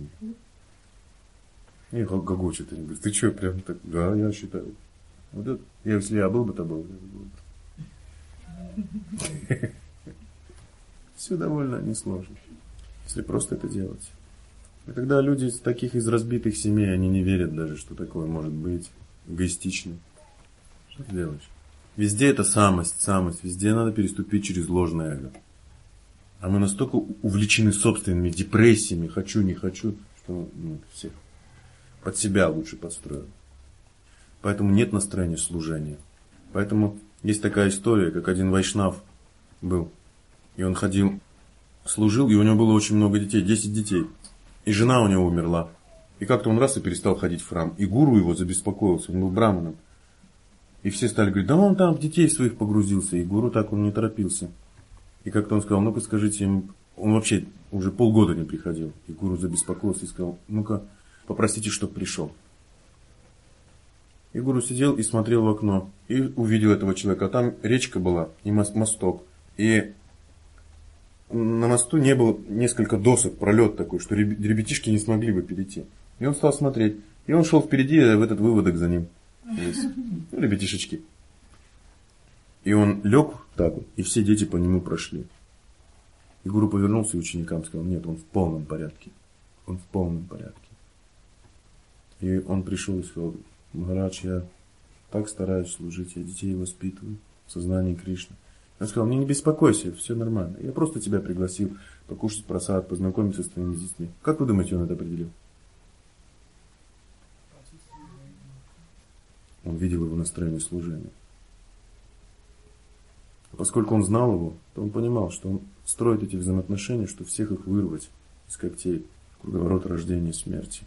И гогочет. Они говорят, ты что, прям так? Да, я считаю. Вот это, если я был бы, то был бы. Все довольно несложно, если просто это делать. И когда люди из таких из разбитых семей, они не верят даже, что такое может быть, эгоистично. Что ты делаешь? Везде это самость, везде надо переступить через ложное эго. А мы настолько увлечены собственными депрессиями, хочу, не хочу, что всех под себя лучше подстроим. Поэтому нет настроения служения. Поэтому есть такая история, как один вайшнав был. И он ходил, служил, и у него было очень много детей, 10 детей. И жена у него умерла. И как-то он раз и перестал ходить в храм. И гуру его забеспокоился, он был браманом. И все стали говорить, да он там в детей своих погрузился. И гуру так он не торопился. И как-то он сказал, ну-ка скажите им, он вообще уже полгода не приходил. И гуру забеспокоился и сказал, ну-ка попросите, чтоб пришел. И гуру сидел и смотрел в окно. И увидел этого человека. А там речка была и мосток. И на мосту не было несколько досок, пролет такой, что ребятишки не смогли бы перейти. И он стал смотреть. И он шел впереди, а в этот выводок за ним. Ну, ребятишечки. И он лег так вот, и все дети по нему прошли. И гуру повернулся и ученикам сказал, нет, он в полном порядке. Он в полном порядке. И он пришел и сказал, Махарадж, я так стараюсь служить, я детей воспитываю в сознании Кришны. Он сказал, мне не беспокойся, все нормально. Я просто тебя пригласил покушать прасад, познакомиться с твоими детьми. Как вы думаете, он это определил? Он видел его настроение служения. Поскольку он знал его, то он понимал, что он строит эти взаимоотношения, чтобы всех их вырвать из когтей круговорот рождения и смерти.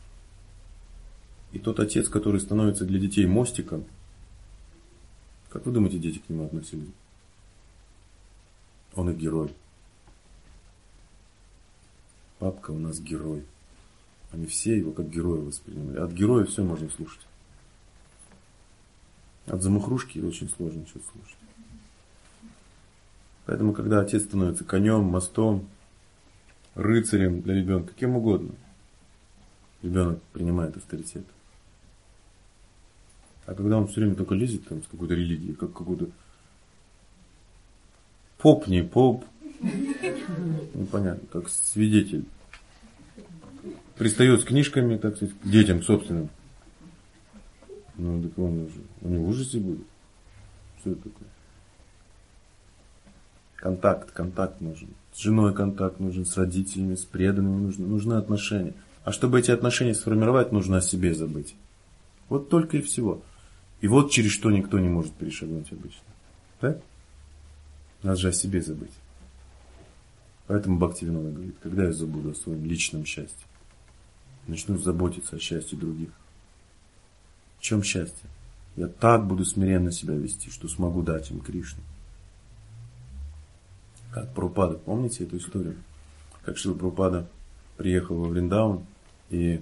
И тот отец, который становится для детей мостиком, как вы думаете, дети к нему относились? Он и герой. Папка у нас герой. Они все его как героя воспринимали. От героя все можно слушать. От замухрушки очень сложно что-то слушать. Поэтому, когда отец становится конем, мостом, рыцарем для ребенка, кем угодно, ребенок принимает авторитет. А когда он все время только лезет там, с какой-то религией, как какой-то поп, не поп, ну понятно, как свидетель, пристает с книжками, так сказать, к детям собственным. Ну, так он уже, у него в ужасе будет. Что это такое? Контакт нужен. С женой контакт нужен, с родителями, с преданными нужны отношения. А чтобы эти отношения сформировать, нужно о себе забыть. Вот только и всего. И вот через что никто не может перешагнуть обычно. Так? Надо же о себе забыть. Поэтому Бхактивинода говорит, когда я забуду о своем личном счастье, начну заботиться о счастье других. В чем счастье? Я так буду смиренно себя вести, что смогу дать им Кришну. Как Прабхупада, помните эту историю? Как Шрила Прабхупада приехал во Вриндаун, И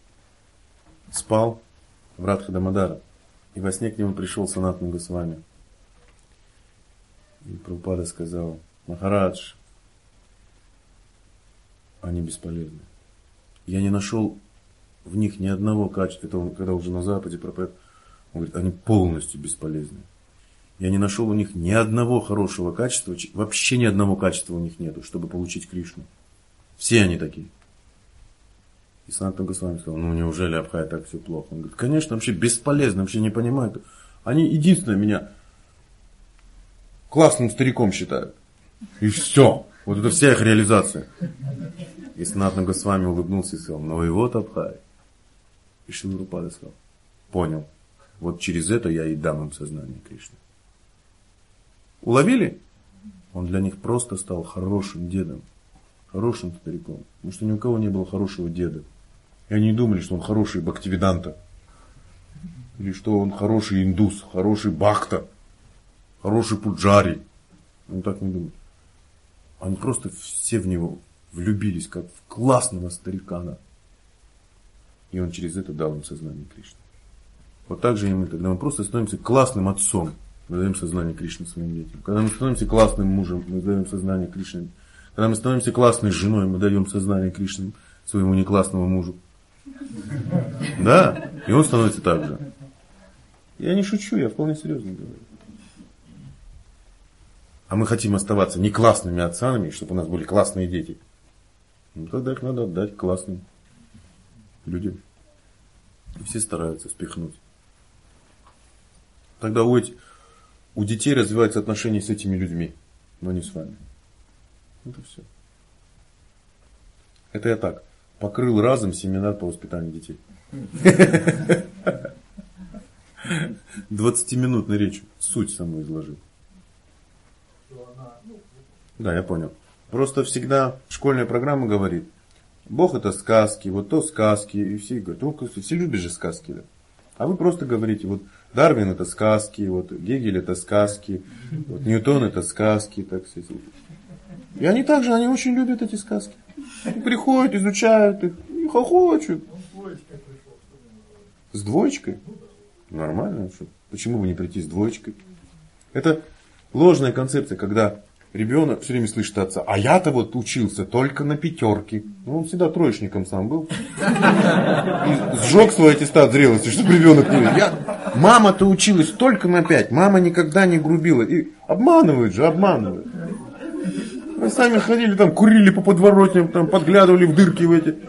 спал в Радха Дамодара. И во сне к нему пришел Санатана Госвами. И Прабхупада сказал: Махарадж, они бесполезны. Я не нашел в них ни одного качества. Это он, когда уже на Западе проповедует, он говорит, они полностью бесполезны. Я не нашел у них ни одного хорошего качества, вообще ни одного качества у них нету, чтобы получить Кришну. Все они такие. И Санатана Госвами сказал: ну неужели, Абхай, так все плохо? Он говорит: конечно, вообще бесполезно, вообще не понимают. Они единственное меня классным стариком считают. И все. Вот это вся их реализация. И Санатана Госвами улыбнулся и сказал: ну и вот, Абхай. И Шрила Прабхупада сказал: понял. Вот через это я и дам им сознание Кришны. Уловили? Он для них просто стал хорошим дедом. Хорошим стариком. Потому что ни у кого не было хорошего деда. И они думали, что он хороший Бхактивиданта. Или что он хороший индус, хороший бхакта, хороший пуджари. Они так не думали. Они просто все в него влюбились, как в классного старикана. И он через это дал им сознание Кришны. Вот так же и мы, когда мы просто становимся классным отцом, мы даем сознание Кришны своим детям. Когда мы становимся классным мужем, мы даем сознание Кришны. Когда мы становимся классной женой, мы даем сознание Кришны своему неклассному мужу. Да, и он становится так же. Я не шучу, я вполне серьезно говорю. А мы хотим оставаться не классными отцами, чтобы у нас были классные дети. Ну тогда их надо отдать классным людям. И все стараются спихнуть. Тогда у детей развиваются отношения с этими людьми, но не с вами. Это все. Это я так покрыл разом семинар по воспитанию детей. 20-минутной речью суть саму изложил. Да, я понял. Просто всегда школьная программа говорит: Бог это сказки, вот то сказки. И все говорят: ну, все любят же сказки. Да? А вы просто говорите: вот Дарвин это сказки, вот Гегель это сказки, вот Ньютон это сказки. Так сказать. И они также, они очень любят эти сказки. И приходят, изучают их, и хохочут. С двоечкой? Нормально. Почему бы не прийти с двоечкой? Это ложная концепция, когда ребенок все время слышит отца: а я-то вот учился только на пятерке. Ну, он всегда троечником сам был. И сжег свой аттестат зрелости, чтобы ребенок не видел. Мама-то училась только на 5. Мама никогда не грубила. И обманывают же, обманывают. Мы сами ходили там, курили по подворотням, там, подглядывали в дырки в эти.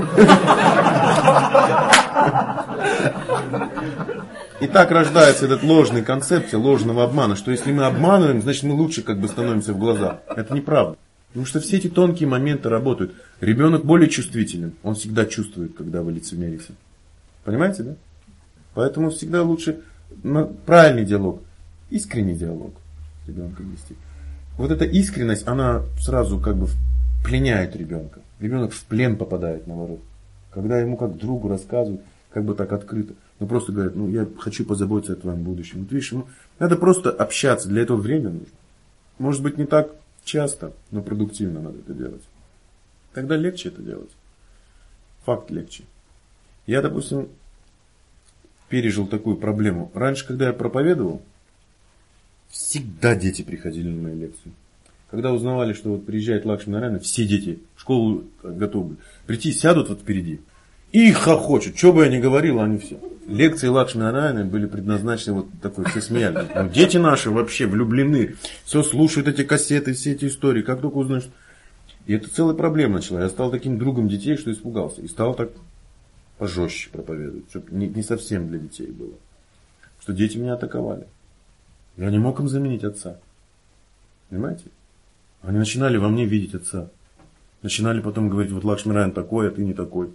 И так рождается эта ложная концепция ложного обмана, что если мы обманываем, значит мы лучше как бы становимся в глаза. Это неправда. Потому что все эти тонкие моменты работают. Ребенок более чувствителен. Он всегда чувствует, когда вы лицемерите. Понимаете, да? Поэтому всегда лучше правильный диалог, искренний диалог с ребенком вести. Вот эта искренность, она сразу как бы пленяет ребенка. Ребенок в плен попадает, наоборот. Когда ему как другу рассказывают, как бы так открыто. Ну просто говорят: ну я хочу позаботиться о твоем будущем. Вот видишь, надо просто общаться, для этого время нужно. Может быть не так часто, но продуктивно надо это делать. Тогда легче это делать. Факт легче. Я, допустим, пережил такую проблему. Раньше, когда я проповедовал, всегда дети приходили на мои лекции. Когда узнавали, что вот приезжает Лакшми Нараяна, все дети в школу готовы прийти, сядут вот впереди и хохочут. Что бы я ни говорил, они все. Лекции Лакшми Нараяны были предназначены вот такой, все смеялись. Но дети наши вообще влюблены, все слушают эти кассеты, все эти истории. Как только узнаешь. И это целая проблема начала. Я стал таким другом детей, что испугался. И стал так пожестче проповедовать. Чтобы не совсем для детей было. Что дети меня атаковали. Я не мог им заменить отца. Понимаете? Они начинали во мне видеть отца. Начинали потом говорить: вот Лакшми Нараян такой, а ты не такой.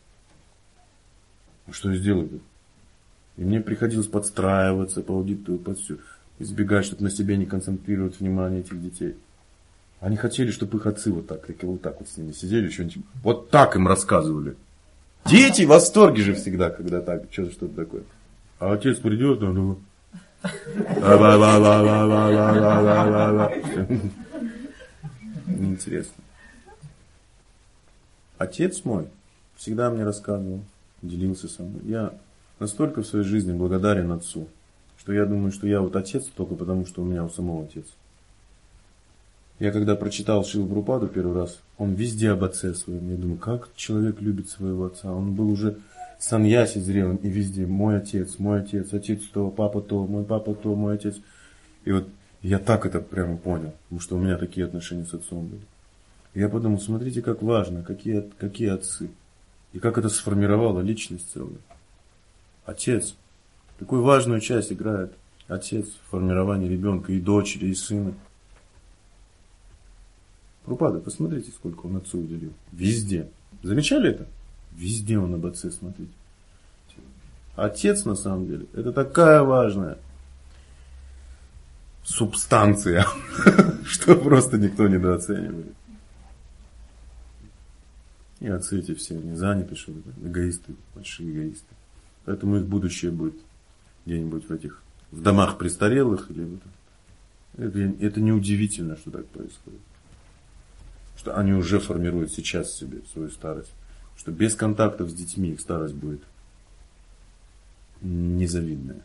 Что я сделаю? И мне приходилось подстраиваться по аудитории, под все. Избегать, чтобы на себе не концентрировать внимание этих детей. Они хотели, чтобы их отцы вот так вот с ними сидели, что-нибудь вот так им рассказывали. Дети в восторге же всегда, когда так, что-то такое. А отец придет, неинтересно. Отец мой всегда мне рассказывал, делился со мной. Я настолько в своей жизни благодарен отцу, что я думаю, что я вот отец только потому, что у меня у самого отец. Я когда прочитал Шрила Прабхупаду первый раз, он везде об отце своем. Я думаю, как человек любит своего отца. Он был уже саньяси зрелым, и везде мой отец, отец то, мой папа то, мой отец. И вот я так это прямо понял, потому что у меня такие отношения с отцом были. И я подумал, смотрите, как важно, какие отцы. И как это сформировало личность целую. Отец. Какую важную часть играет отец в формировании ребенка, и дочери, и сына. Прабхупада, посмотрите, сколько он отцу уделил. Везде. Замечали это? Везде он об отце, смотрите. Отец, на самом деле, это такая важная субстанция, что просто никто недооценивает. И отцы эти все, они заняты, что ли, эгоисты, большие эгоисты. Поэтому их будущее будет где-нибудь в домах престарелых. Это неудивительно, что так происходит. Что они уже формируют сейчас себе свою старость. Что без контактов с детьми их старость будет незавидная.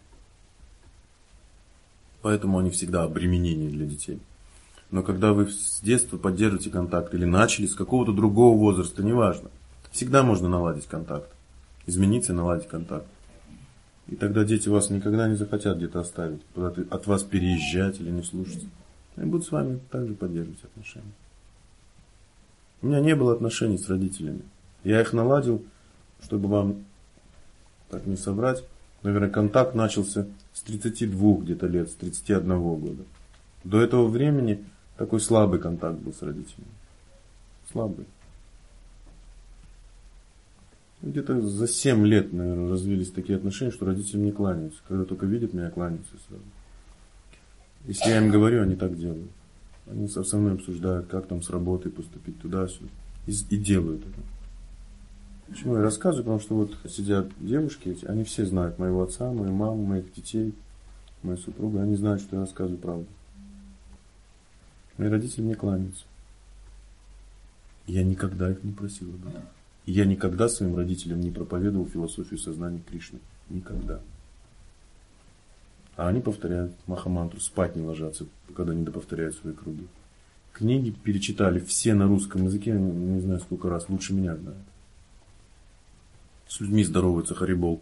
Поэтому они всегда обременение для детей. Но когда вы с детства поддерживаете контакт или начали с какого-то другого возраста, неважно, всегда можно наладить контакт. Измениться и наладить контакт. И тогда дети вас никогда не захотят где-то оставить, куда-то от вас переезжать или не слушать. Они будут с вами также поддерживать отношения. У меня не было отношений с родителями. Я их наладил, чтобы вам так не соврать. Наверное, контакт начался с 32 где-то лет, с 31 года. До этого времени такой слабый контакт был с родителями. Слабый. Где-то за 7 лет, наверное, развились такие отношения, что родители не кланяются. Когда только видят меня, кланяются сразу. Если я им говорю, они так делают. Они со мной обсуждают, как там с работой поступить туда-сюда. И делают это. Почему я рассказываю? Потому что вот сидят девушки эти, они все знают моего отца, мою маму, моих детей, мою супругу. Они знают, что я рассказываю правду. Мои родители мне кланяются. Я никогда их не просил об этом. И я никогда своим родителям не проповедовал философию сознания Кришны. Никогда. А они повторяют Махамантру, спать не ложатся, когда не доповторяют свои круги. Книги перечитали все на русском языке, не знаю сколько раз, лучше меня знают. С людьми здороваются, Харибол.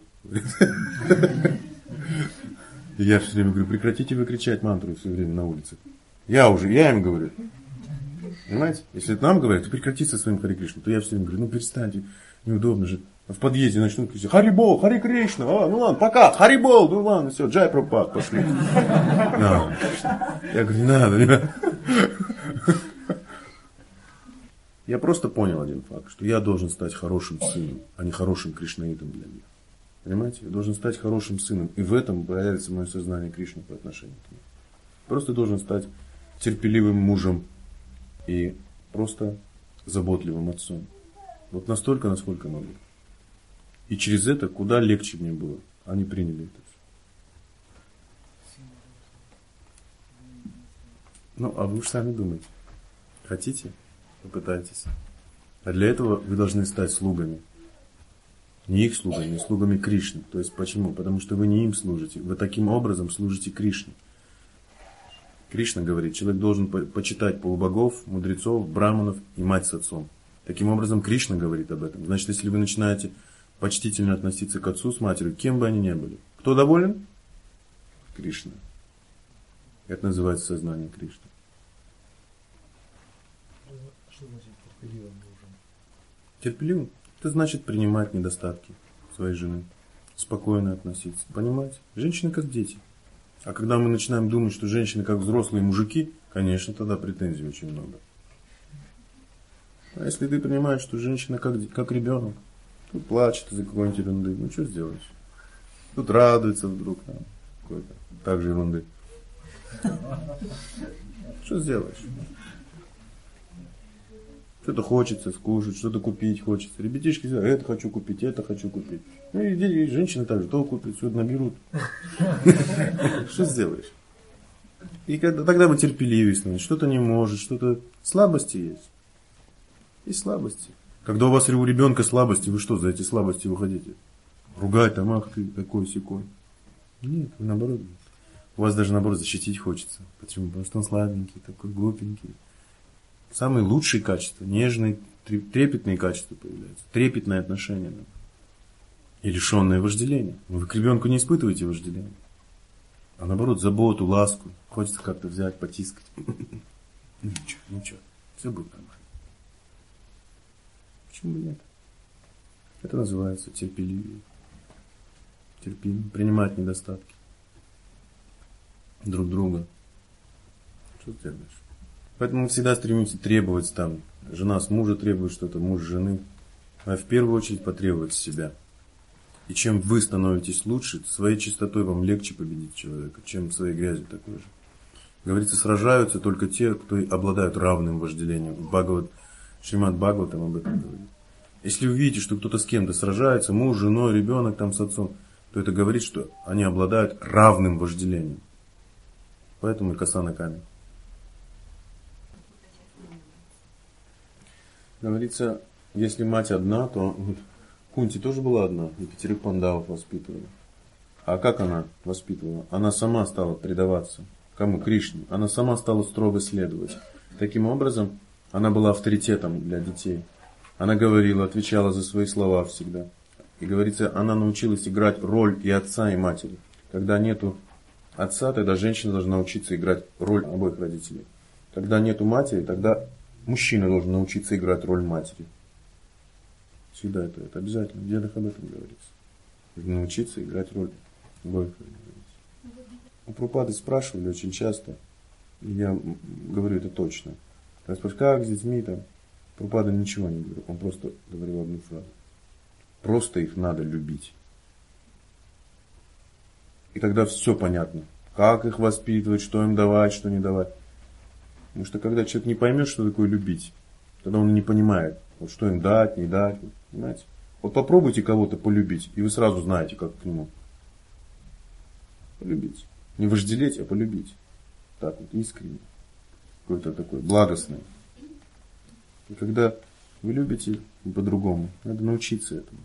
И я все время говорю, прекратите вы кричать мантру все время на улице. Я им говорю. Понимаете? Если это нам говорят, то прекрати со своим Хари Кришной, то я все время говорю, перестаньте, неудобно же. В подъезде начнут кричать, Харибол, Хари Кришна, ну ладно, пока, Харибол, ну ладно, все, Джай Прабхупад, пошли. Я говорю, не надо. Я просто понял один факт, что я должен стать хорошим сыном, а не хорошим кришнаитом для них. Понимаете? Я должен стать хорошим сыном, и в этом проявится мое сознание Кришны по отношению к ним. Просто должен стать терпеливым мужем и просто заботливым отцом. Вот настолько, насколько могу. И через это куда легче мне было. Они приняли это. А вы уж сами думаете. Хотите? Попытайтесь. А для этого вы должны стать слугами. Не их слугами, а слугами Кришны. То есть почему? Потому что вы не им служите. Вы таким образом служите Кришне. Кришна говорит, человек должен почитать полубогов, мудрецов, браманов и мать с отцом. Таким образом, Кришна говорит об этом. Значит, если вы начинаете почтительно относиться к отцу с матерью, кем бы они ни были. Кто доволен? Кришна. Это называется сознание Кришны. Что значит терпеливым должен? Терпеливым? Это значит принимать недостатки своей жены. Спокойно относиться. Понимаете? Женщины как дети. А когда мы начинаем думать, что женщины как взрослые мужики, конечно, тогда претензий очень много. А если ты понимаешь, что женщина как ребенок, тут плачет из-за какой-нибудь ерунды, что сделаешь? Тут радуется вдруг какой-то так же ерунды. Что сделаешь? Что-то хочется скушать, что-то купить хочется. Ребятишки говорят, это хочу купить, это хочу купить. И женщины также то купят, все наберут. Что сделаешь? И тогда мы терпеливее становимся. Что-то не может, что-то... Слабости есть. Есть слабости. Когда у вас у ребенка слабости, вы что, за эти слабости вы хотите? Ругать там, ах ты, такой-сякой. Нет, вы наоборот. У вас даже наоборот защитить хочется. Почему? Потому что он слабенький, такой глупенький. Самые лучшие качества, нежные, трепетные качества появляются. Трепетное отношение. И лишенное вожделения. Вы к ребенку не испытываете вожделения. А наоборот, заботу, ласку. Хочется как-то взять, потискать. Ну ничего, все будет нормально. Почему бы нет? Это называется терпеливее. Терпимо. Принимать недостатки друг друга. Что ты делаешь? Поэтому мы всегда стремимся требовать там. Жена с мужа требует что-то, муж с жены. А в первую очередь потребовать себя. И чем вы становитесь лучше, своей чистотой вам легче победить человека, чем своей грязью такой же. Говорится, сражаются только те, кто обладают равным вожделением. Шримад Бхагаватам об этом говорит. Если вы видите, что кто-то с кем-то сражается, муж, женой, ребенок там с отцом, то это говорит, что они обладают равным вожделением. Поэтому и коса на камень. Говорится, если мать одна, то Кунти тоже была одна, и 5 пандавов воспитывала. А как она воспитывала? Она сама стала предаваться. Кому? Кришне. Она сама стала строго следовать. Таким образом, она была авторитетом для детей. Она говорила, отвечала за свои слова всегда. И говорится, она научилась играть роль и отца, и матери. Когда нету отца, тогда женщина должна научиться играть роль обоих родителей. Когда нету матери, тогда мужчина должен научиться играть роль матери. Всегда это обязательно. В ведах об этом говорится. Нужно научиться играть роль обоих родителей. У Прабхупады спрашивали очень часто, и я говорю это точно. Я спрашиваю, как с детьми там? Прабхупада ничего не говорил, он просто говорил одну фразу. Просто их надо любить. И тогда все понятно. Как их воспитывать, что им давать, что не давать. Потому что когда человек не поймет, что такое любить, тогда он не понимает, вот что им дать, не дать. Понимаете? Вот попробуйте кого-то полюбить, и вы сразу знаете, как к нему. Полюбить. Не вожделеть, а полюбить. Так вот, искренне. Какой-то такой благостный. И когда вы любите по-другому, надо научиться этому.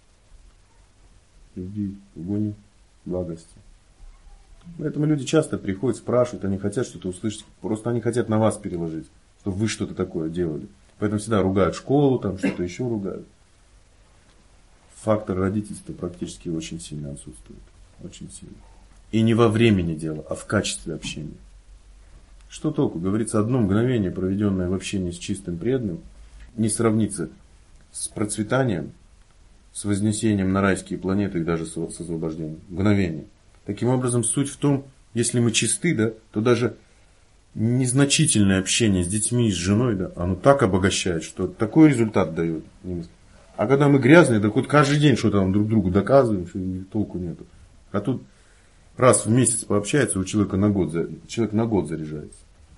Любви, угоне, благости. Поэтому люди часто приходят, спрашивают, они хотят что-то услышать. Просто они хотят на вас переложить, чтобы вы что-то такое делали. Поэтому всегда ругают школу, там что-то еще ругают. Фактор родительства практически очень сильно отсутствует. Очень сильно. И не во времени дело, а в качестве общения. Что толку? Говорится, одно мгновение, проведенное в общении с чистым преданным, не сравнится с процветанием, с вознесением на райские планеты и даже с освобождением. Мгновение. Таким образом, суть в том, если мы чисты, да, то даже незначительное общение с детьми, с женой, да, оно так обогащает, что такой результат дает. А когда мы грязные, да хоть каждый день что-то там друг другу доказываем, что толку нету. А тут раз в месяц пообщается, у человека человек на год заряжается.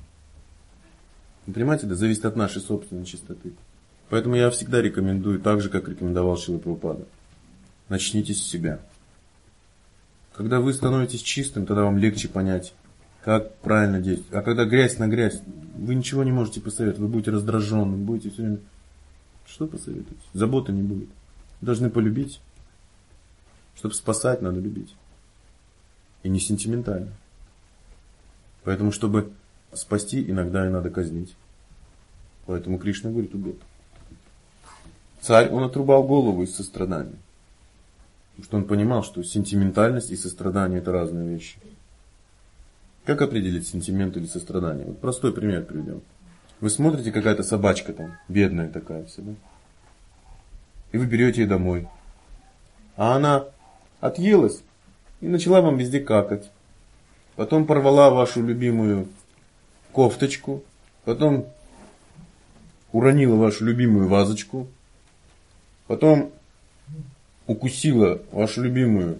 Вы понимаете, это зависит от нашей собственной чистоты. Поэтому я всегда рекомендую, так же, как рекомендовал Шрила Прабхупада. Начните с себя. Когда вы становитесь чистым, тогда вам легче понять, как правильно действовать. А когда грязь на грязь, вы ничего не можете посоветовать. Вы будете раздраженным, будете все время... Что посоветуете? Заботы не будет. Вы должны полюбить. Чтобы спасать, надо любить. И не сентиментально. Поэтому, чтобы спасти, иногда и надо казнить. Поэтому Кришна говорит, убей. Царь, он отрубал голову из сострадания. Потому что он понимал, что сентиментальность и сострадание это разные вещи. Как определить сентимент или сострадание? Вот простой пример приведем. Вы смотрите, какая-то собачка там, бедная такая вся, да? И вы берете ее домой. А она отъелась и начала вам везде какать. Потом порвала вашу любимую кофточку. Потом уронила вашу любимую вазочку. Потом укусила вашу любимую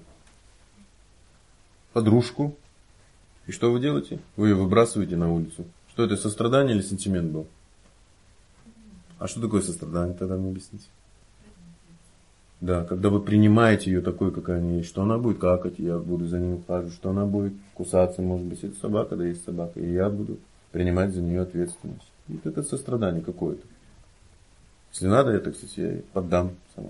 подружку. И что вы делаете? Вы ее выбрасываете на улицу. Что это, сострадание или сентимент был? А что такое сострадание, тогда мне объясните? Да, когда вы принимаете ее такой, какая она есть, что она будет какать, я буду за ней ухаживать, что она будет кусаться, может быть, это собака, да есть собака, и я буду принимать за нее ответственность. Вот это сострадание какое-то. Если надо, это, кстати, я поддам сама.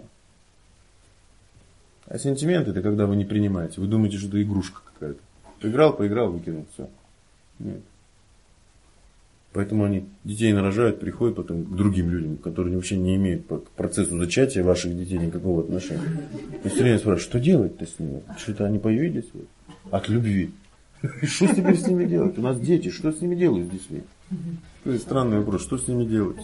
А сентимент это когда вы не принимаете. Вы думаете, что это игрушка какая-то. Поиграл, выкинул, все. Нет. Поэтому они детей нарожают, приходят потом к другим людям, которые вообще не имеют к процессу зачатия ваших детей никакого отношения. И все время спрашивают, что делать-то с ними? Что-то они появились вот, от любви. Что теперь с ними делать? У нас дети, что с ними делать с детьми? Это странный вопрос, что с ними делать?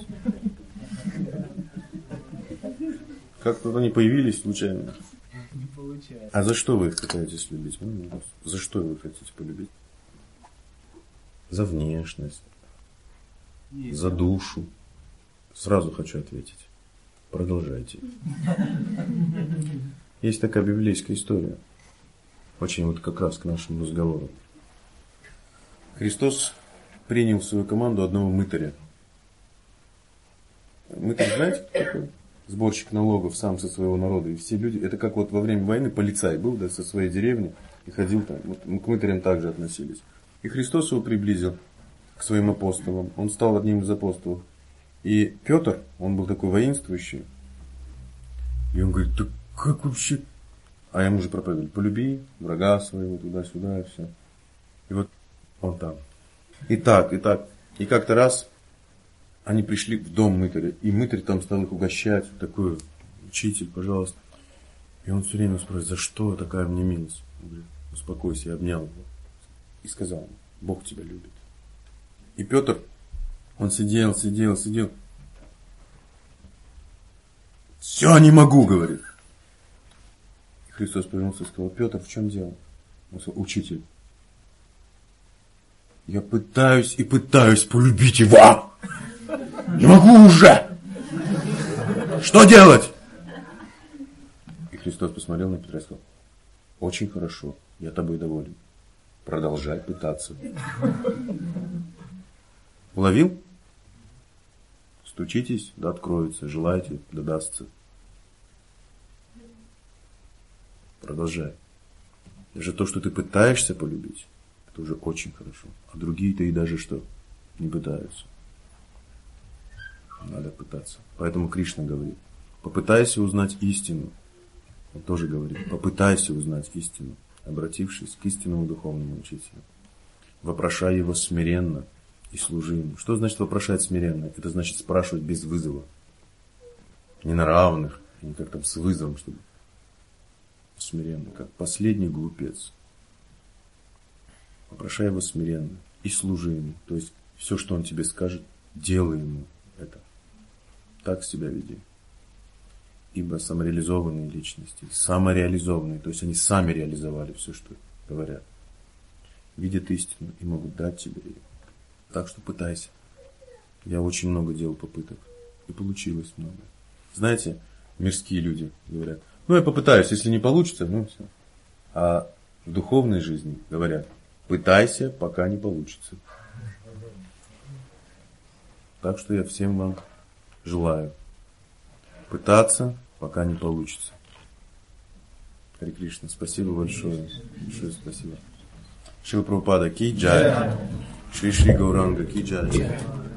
Как-то они появились случайно. Не получается. А за что вы их пытаетесь любить? За что вы хотите полюбить? За внешность. За душу. Сразу хочу ответить. Продолжайте. Есть такая библейская история. Очень вот как раз к нашему разговору. Христос принял в свою команду одного мытаря. Мытарь, знаете, кто такой? Сборщик налогов сам со своего народа. И все люди, это как вот во время войны полицай был, да, со своей деревни и ходил там. Вот к мытарям также относились. И Христос его приблизил к своим апостолам. Он стал одним из апостолов. И Петр, он был такой воинствующий. И он говорит, да как вообще? А ему же проповедовали, полюби врага своего, туда-сюда и все. И вот он там. И так. И как-то раз они пришли в дом мытаря. И мытарь там стал их угощать. Такой, учитель, пожалуйста. И он все время спрашивает, за что такая мне милость? Он говорит, успокойся, я обнял его. И сказал ему, Бог тебя любит. И Петр, он сидел. Все, не могу, говорит. И Христос повернулся и сказал, Петр, в чем дело? Он сказал, учитель, я пытаюсь полюбить его. Не могу уже. Что делать? И Христос посмотрел на Петра и сказал, очень хорошо, я тобой доволен. Продолжай пытаться. Уловил? Стучитесь, да откроется. Желаете, да дастся. Продолжай. Даже то, что ты пытаешься полюбить, это уже очень хорошо. А другие-то и даже что? Не пытаются. Надо пытаться. Поэтому Кришна говорит, попытайся узнать истину. Он тоже говорит, попытайся узнать истину, обратившись к истинному духовному учителю. Вопрошай его смиренно и служи ему. Что значит вопрошать смиренно? Это значит спрашивать без вызова. Не на равных, не как там с вызовом, чтобы смиренно, как последний глупец. Вопрошай его смиренно и служи ему. То есть все, что он тебе скажет, делай ему это. Так себя веди. Ибо самореализованные личности, самореализованные, то есть они сами реализовали все, что говорят, видят истину и могут дать тебе ее. Так что пытайся. Я очень много делал попыток. И получилось много. Знаете, мирские люди говорят, я попытаюсь, если не получится, все. А в духовной жизни говорят, пытайся, пока не получится. Так что я всем вам желаю пытаться, пока не получится. Харе Кришна, спасибо большое. Большое спасибо. Шрила Прабхупада ки джай. Шри Шри Гауранга ки джай.